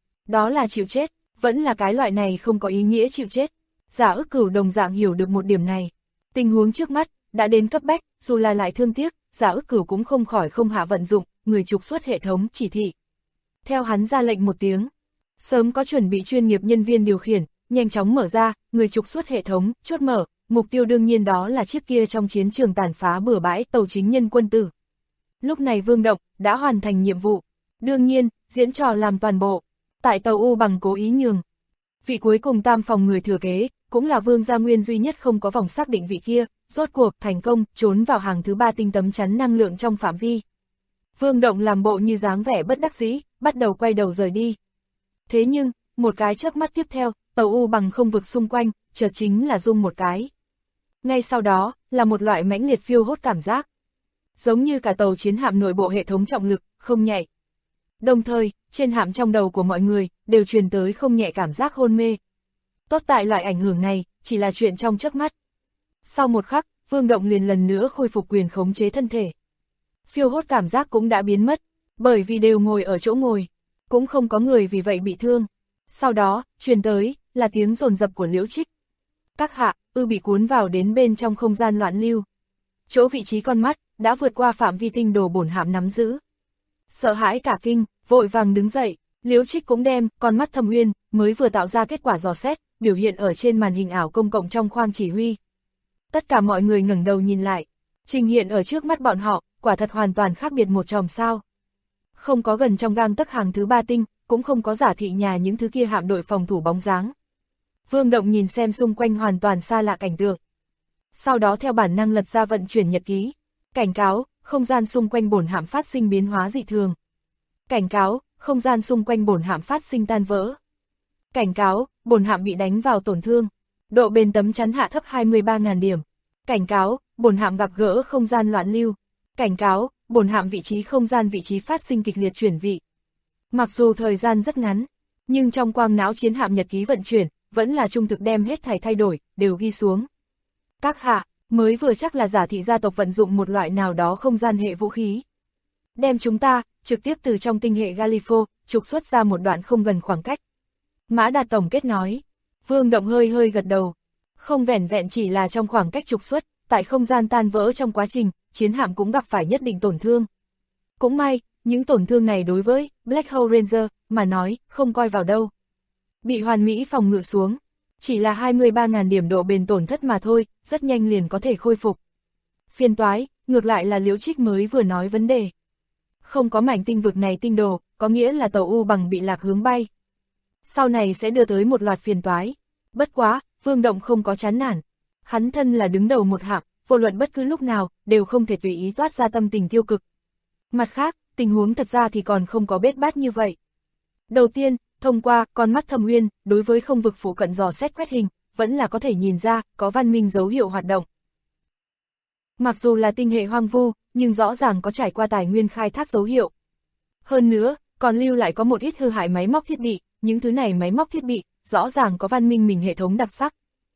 [SPEAKER 2] Đó là chịu chết, vẫn là cái loại này không có ý nghĩa chịu chết. Giả Ức Cửu đồng dạng hiểu được một điểm này. Tình huống trước mắt, đã đến cấp bách, dù là lại thương tiếc, Giả Ức Cửu cũng không khỏi không hạ vận dụng, người trục xuất hệ thống chỉ thị. Theo hắn ra lệnh một tiếng, sớm có chuẩn bị chuyên nghiệp nhân viên điều khiển, nhanh chóng mở ra, người trục xuất hệ thống, chốt mở, mục tiêu đương nhiên đó là chiếc kia trong chiến trường tàn phá bừa bãi tàu chính nhân quân tử. Lúc này Vương Động đã hoàn thành nhiệm vụ, đương nhiên, diễn trò làm toàn bộ, tại tàu U bằng cố ý nhường. Vị cuối cùng tam phòng người thừa kế, cũng là Vương Gia Nguyên duy nhất không có vòng xác định vị kia, rốt cuộc thành công, trốn vào hàng thứ 3 tinh tấm chắn năng lượng trong phạm vi. Vương Động làm bộ như dáng vẻ bất đắc dĩ, bắt đầu quay đầu rời đi. Thế nhưng, một cái chớp mắt tiếp theo, tàu U bằng không vực xung quanh, chợt chính là rung một cái. Ngay sau đó, là một loại mãnh liệt phiêu hốt cảm giác. Giống như cả tàu chiến hạm nội bộ hệ thống trọng lực, không nhạy. Đồng thời, trên hạm trong đầu của mọi người, đều truyền tới không nhẹ cảm giác hôn mê. Tốt tại loại ảnh hưởng này, chỉ là chuyện trong chớp mắt. Sau một khắc, Vương Động liền lần nữa khôi phục quyền khống chế thân thể. Phiêu hốt cảm giác cũng đã biến mất, bởi vì đều ngồi ở chỗ ngồi, cũng không có người vì vậy bị thương. Sau đó, truyền tới, là tiếng dồn dập của Liễu Trích. Các hạ, bị cuốn vào đến bên trong không gian loạn lưu. Chỗ vị trí con mắt, đã vượt qua phạm vi tinh đồ bổn hạm nắm giữ. Sợ hãi cả kinh, vội vàng đứng dậy, Liễu Trích cũng đem, con mắt thâm uyên, mới vừa tạo ra kết quả dò xét, biểu hiện ở trên màn hình ảo công cộng trong khoang chỉ huy. Tất cả mọi người ngẩng đầu nhìn lại, trình hiện ở trước mắt bọn họ, quả thật hoàn toàn khác biệt một chòm sao. Không có gần trong gang tấc hàng thứ 3 tinh, cũng không có giả thị nhà những thứ kia hạm đội phòng thủ bóng dáng. Vương Động nhìn xem xung quanh hoàn toàn xa lạ cảnh tượng. Sau đó theo bản năng lật ra vận chuyển nhật ký. Cảnh cáo, không gian xung quanh bổn hạm phát sinh biến hóa dị thường. Cảnh cáo, không gian xung quanh bổn hạm phát sinh tan vỡ. Cảnh cáo, bổn hạm bị đánh vào tổn thương. Độ bền tấm chắn hạ thấp 23.000 điểm. Cảnh cáo, bổn hạm gặp gỡ không gian loạn lưu. Cảnh cáo, bổn hạm vị trí không gian vị trí phát sinh kịch liệt chuyển vị. Mặc dù thời gian rất ngắn, nhưng trong quang não chiến hạm nhật ký vận chuyển, vẫn là trung thực đem hết thảy thay đổi, đều ghi xuống. Các hạ, mới vừa chắc là giả thị gia tộc vận dụng một loại nào đó không gian hệ vũ khí. Đem chúng ta, trực tiếp từ trong tinh hệ Galifo, trục xuất ra một đoạn không gần khoảng cách. Mã Đạt tổng kết nói. Vương Động hơi hơi gật đầu. Không vẻn vẹn chỉ là trong khoảng cách trục xuất, tại không gian tan vỡ trong quá trình, chiến hạm cũng gặp phải nhất định tổn thương. Cũng may, những tổn thương này đối với Black Hole Ranger mà nói, không coi vào đâu. Bị hoàn mỹ phòng ngự xuống, chỉ là 23.000 điểm độ bền tổn thất mà thôi, rất nhanh liền có thể khôi phục. Phiền toái, ngược lại là Liễu Trích mới vừa nói vấn đề. Không có mảnh tinh vực này tinh đồ, có nghĩa là tàu U bằng bị lạc hướng bay. Sau này sẽ đưa tới một loạt phiền toái. Bất quá, Vương Động không có chán nản. Hắn thân là đứng đầu một hạm, vô luận bất cứ lúc nào, đều không thể tùy ý toát ra tâm tình tiêu cực. Mặt khác, tình huống thật ra thì còn không có bết bát như vậy. Đầu tiên, thông qua con mắt thâm uyên, đối với không vực phụ cận dò xét quét hình, vẫn là có thể nhìn ra, có văn minh dấu hiệu hoạt động. Mặc dù là tinh hệ hoang vu, nhưng rõ ràng có trải qua tài nguyên khai thác dấu hiệu. Hơn nữa, còn lưu lại có một ít hư hại máy móc thiết bị, những thứ này máy móc thiết bị, rõ ràng có văn minh mình hệ thống đặc sắc.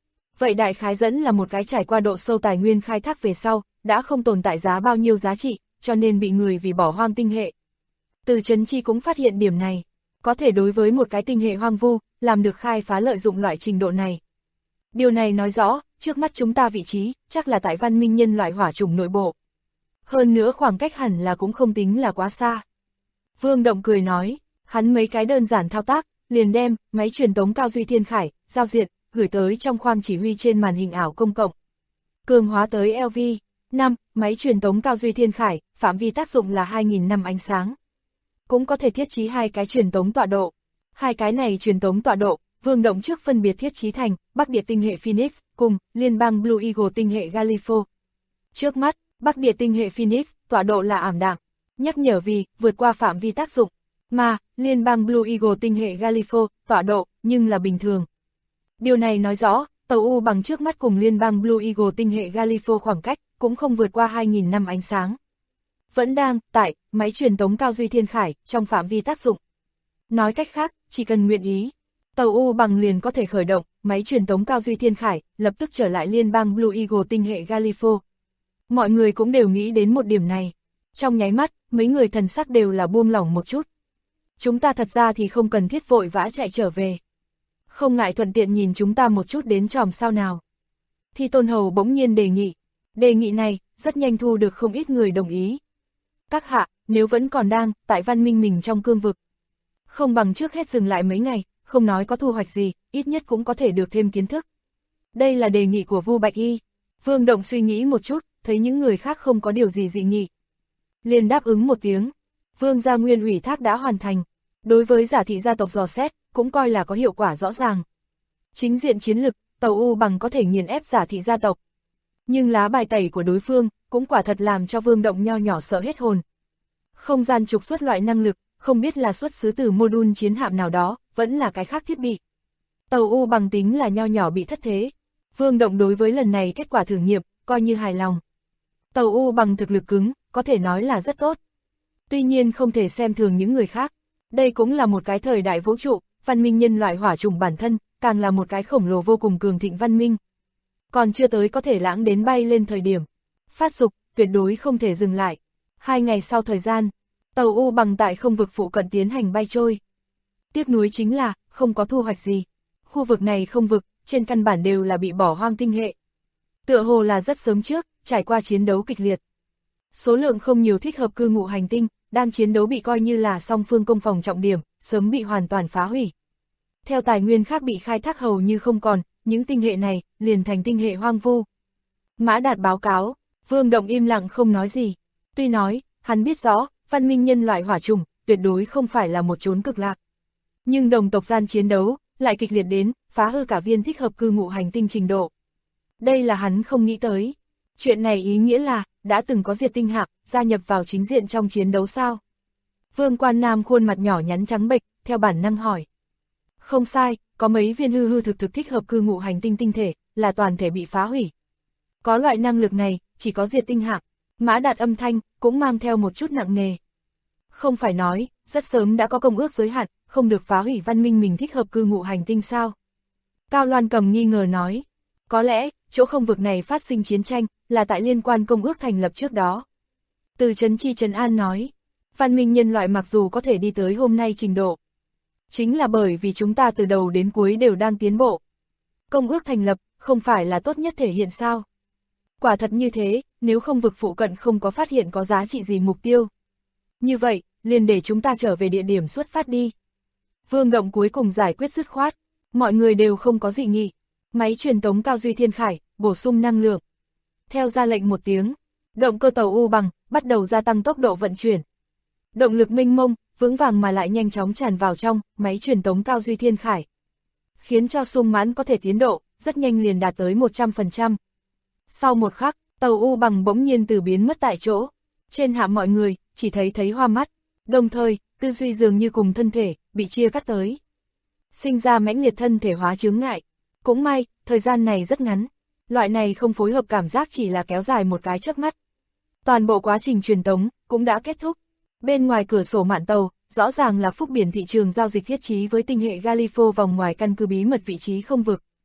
[SPEAKER 2] Vậy đại khái dẫn là một cái trải qua độ sâu tài nguyên khai thác về sau, đã không tồn tại giá bao nhiêu giá trị, cho nên bị người vì bỏ hoang tinh hệ. Từ Chấn Chi cũng phát hiện điểm này, có thể đối với một cái tinh hệ hoang vu, làm được khai phá lợi dụng loại trình độ này. Điều này nói rõ, trước mắt chúng ta vị trí, chắc là tại văn minh nhân loại hỏa chủng nội bộ. Hơn nữa khoảng cách hẳn là cũng không tính là quá xa. Vương Động cười nói, hắn mấy cái đơn giản thao tác, liền đem máy truyền tống cao duy thiên khải, giao diện, gửi tới trong khoang chỉ huy trên màn hình ảo công cộng. Cường hóa tới LV5, máy truyền tống cao duy thiên khải, phạm vi tác dụng là 2.000 năm ánh sáng. Cũng có thể thiết trí hai cái truyền tống tọa độ. Hai cái này truyền tống tọa độ, Vương Động trước phân biệt thiết trí thành Bắc Địa tinh hệ Phoenix cùng liên bang Blue Eagle tinh hệ Galifo. Trước mắt, Bắc Địa tinh hệ Phoenix, tọa độ là ảm đạm, nhắc nhở vì vượt qua phạm vi tác dụng, mà liên bang Blue Eagle tinh hệ Galifo, tọa độ nhưng là bình thường. Điều này nói rõ, tàu U bằng trước mắt cùng liên bang Blue Eagle tinh hệ Galifo khoảng cách cũng không vượt qua 2.000 năm ánh sáng. Vẫn đang tại máy truyền tống cao duy thiên khải trong phạm vi tác dụng. Nói cách khác, chỉ cần nguyện ý, tàu U bằng liền có thể khởi động máy truyền tống cao duy thiên khải, lập tức trở lại liên bang Blue Eagle tinh hệ Galifo. Mọi người cũng đều nghĩ đến một điểm này. Trong nháy mắt, mấy người thần sắc đều là buông lỏng một chút. Chúng ta thật ra thì không cần thiết vội vã chạy trở về. Không ngại thuận tiện nhìn chúng ta một chút đến tròm sao nào. Thi Tôn Hầu bỗng nhiên đề nghị. Đề nghị này, rất nhanh thu được không ít người đồng ý. Các hạ, nếu vẫn còn đang tại văn minh mình trong cương vực, không bằng trước hết dừng lại mấy ngày, không nói có thu hoạch gì, ít nhất cũng có thể được thêm kiến thức. Đây là đề nghị của Vu Bạch Y. Vương Động suy nghĩ một chút, thấy những người khác không có điều gì dị nghị, liền đáp ứng một tiếng. Vương gia nguyên ủy thác đã hoàn thành. Đối với Giả Thị gia tộc dò xét, cũng coi là có hiệu quả rõ ràng. Chính diện chiến lực, tàu U bằng có thể nghiền ép Giả Thị gia tộc. Nhưng lá bài tẩy của đối phương, cũng quả thật làm cho Vương Động nho nhỏ sợ hết hồn. Không gian trục xuất loại năng lực, không biết là xuất xứ từ mô-đun chiến hạm nào đó, vẫn là cái khác thiết bị. Tàu U bằng tính là nho nhỏ bị thất thế. Vương Động đối với lần này kết quả thử nghiệm, coi như hài lòng. Tàu U bằng thực lực cứng, có thể nói là rất tốt. Tuy nhiên không thể xem thường những người khác. Đây cũng là một cái thời đại vũ trụ, văn minh nhân loại hỏa chủng bản thân, càng là một cái khổng lồ vô cùng cường thịnh văn minh. Còn chưa tới có thể lãng đến bay lên thời điểm. Phát dục, tuyệt đối không thể dừng lại. 2 ngày sau thời gian, tàu U bằng tại không vực phụ cận tiến hành bay trôi. Tiếc nuối chính là, không có thu hoạch gì. Khu vực này không vực, trên căn bản đều là bị bỏ hoang tinh hệ. Tựa hồ là rất sớm trước, trải qua chiến đấu kịch liệt. Số lượng không nhiều thích hợp cư ngụ hành tinh, đang chiến đấu bị coi như là song phương công phòng trọng điểm, sớm bị hoàn toàn phá hủy. Theo tài nguyên khác bị khai thác hầu như không còn, những tinh hệ này liền thành tinh hệ hoang vu. Mã Đạt báo cáo, Vương Động im lặng không nói gì. Tuy nói, hắn biết rõ, văn minh nhân loại hỏa chủng, tuyệt đối không phải là một chốn cực lạc. Nhưng đồng tộc gian chiến đấu, lại kịch liệt đến, phá hư cả viên thích hợp cư ngụ hành tinh trình độ. Đây là hắn không nghĩ tới. Chuyện này ý nghĩa là, đã từng có diệt tinh hạm, gia nhập vào chính diện trong chiến đấu sao? Vương Quan Nam khuôn mặt nhỏ nhắn trắng bệch, theo bản năng hỏi. Không sai, có mấy viên hư hư thực thực thích hợp cư ngụ hành tinh tinh thể, là toàn thể bị phá hủy. Có loại năng lực này, chỉ có diệt tinh hạm. Mã Đạt âm thanh, cũng mang theo một chút nặng nề. Không phải nói, rất sớm đã có công ước giới hạn, không được phá hủy văn minh mình thích hợp cư ngụ hành tinh sao? Cao Loan Cầm nghi ngờ nói. Có lẽ, chỗ không vực này phát sinh chiến tranh, là tại liên quan công ước thành lập trước đó. Từ Chấn Chi Trấn An nói, văn minh nhân loại mặc dù có thể đi tới hôm nay trình độ, chính là bởi vì chúng ta từ đầu đến cuối đều đang tiến bộ. Công ước thành lập, không phải là tốt nhất thể hiện sao? Quả thật như thế, nếu không vực phụ cận không có phát hiện có giá trị gì mục tiêu. Như vậy, liền để chúng ta trở về địa điểm xuất phát đi. Vương Động cuối cùng giải quyết dứt khoát, mọi người đều không có dị nghị. Máy truyền tống cao duy thiên khải, bổ sung năng lượng. Theo ra lệnh một tiếng, động cơ tàu U bằng, bắt đầu gia tăng tốc độ vận chuyển. Động lực mênh mông, vững vàng mà lại nhanh chóng tràn vào trong máy truyền tống cao duy thiên khải. Khiến cho sung mãn có thể tiến độ, rất nhanh liền đạt tới 100%. Sau một khắc, tàu U bằng bỗng nhiên từ biến mất tại chỗ. Trên hạm mọi người, chỉ thấy hoa mắt. Đồng thời, tư duy dường như cùng thân thể, bị chia cắt tới. Sinh ra mãnh liệt thân thể hóa chướng ngại. Cũng may, thời gian này rất ngắn. Loại này không phối hợp cảm giác chỉ là kéo dài một cái chớp mắt. Toàn bộ quá trình truyền tống, cũng đã kết thúc. Bên ngoài cửa sổ mạn tàu, rõ ràng là phúc biển thị trường giao dịch thiết trí với tinh hệ Galifo vòng ngoài căn cứ bí mật vị trí không vực.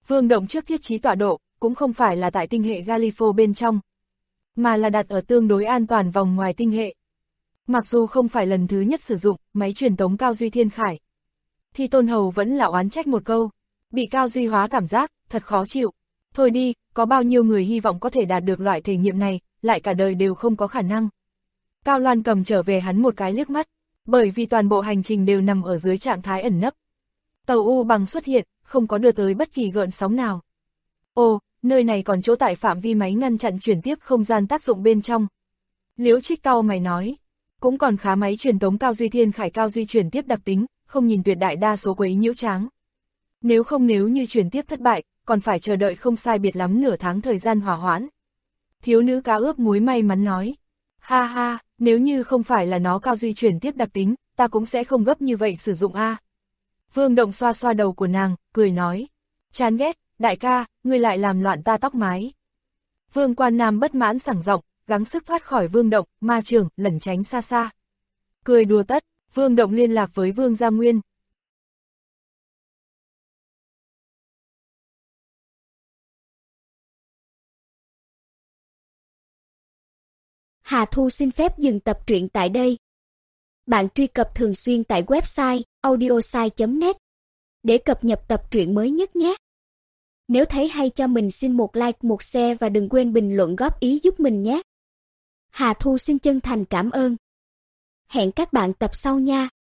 [SPEAKER 2] Vương Động trước thiết trí tọa độ, cũng không phải là tại tinh hệ Galifo bên trong, mà là đặt ở tương đối an toàn vòng ngoài tinh hệ. Mặc dù không phải lần thứ nhất sử dụng máy truyền tống Cao Duy Thiên Khải, thì Tôn Hầu vẫn là oán trách một câu, bị Cao Duy hóa cảm giác, thật khó chịu. Thôi đi, có bao nhiêu người hy vọng có thể đạt được loại thể nghiệm này, lại cả đời đều không có khả năng. Cao Loan cầm trở về hắn một cái liếc mắt, bởi vì toàn bộ hành trình đều nằm ở dưới trạng thái ẩn nấp. Tàu U bằng xuất hiện, không có đưa tới bất kỳ gợn sóng nào. Ồ, nơi này còn chỗ tại phạm vi máy ngăn chặn chuyển tiếp không gian tác dụng bên trong. Liễu Trích cau mày nói, cũng còn khá máy truyền tống Cao Duy Thiên Khải Cao Duy chuyển tiếp đặc tính, không nhìn tuyệt đại đa số quấy nhiễu tráng. Nếu như chuyển tiếp thất bại, còn phải chờ đợi không sai biệt lắm nửa tháng thời gian hỏa hoãn. Thiếu nữ cá ướp muối may mắn nói, ha ha, nếu như không phải là nó Cao Duy chuyển tiếp đặc tính, ta cũng sẽ không gấp như vậy sử dụng a. Vương Động xoa xoa đầu của nàng, cười nói, chán ghét, đại ca, ngươi lại làm loạn ta tóc mái. Vương Quan Nam bất mãn sảng giọng, gắng sức thoát khỏi Vương Động, ma trưởng, lẩn tránh xa xa. Cười đùa tất, Vương Động liên lạc với Vương Gia Nguyên.
[SPEAKER 3] Hà Thu xin phép dừng tập truyện tại đây. Bạn truy cập thường xuyên tại website audiosai.net để cập nhật tập truyện mới nhất nhé. Nếu thấy hay cho mình xin một like, một share và đừng quên bình luận góp ý giúp mình nhé. Hà Thu xin chân thành cảm ơn. Hẹn các bạn tập sau nha.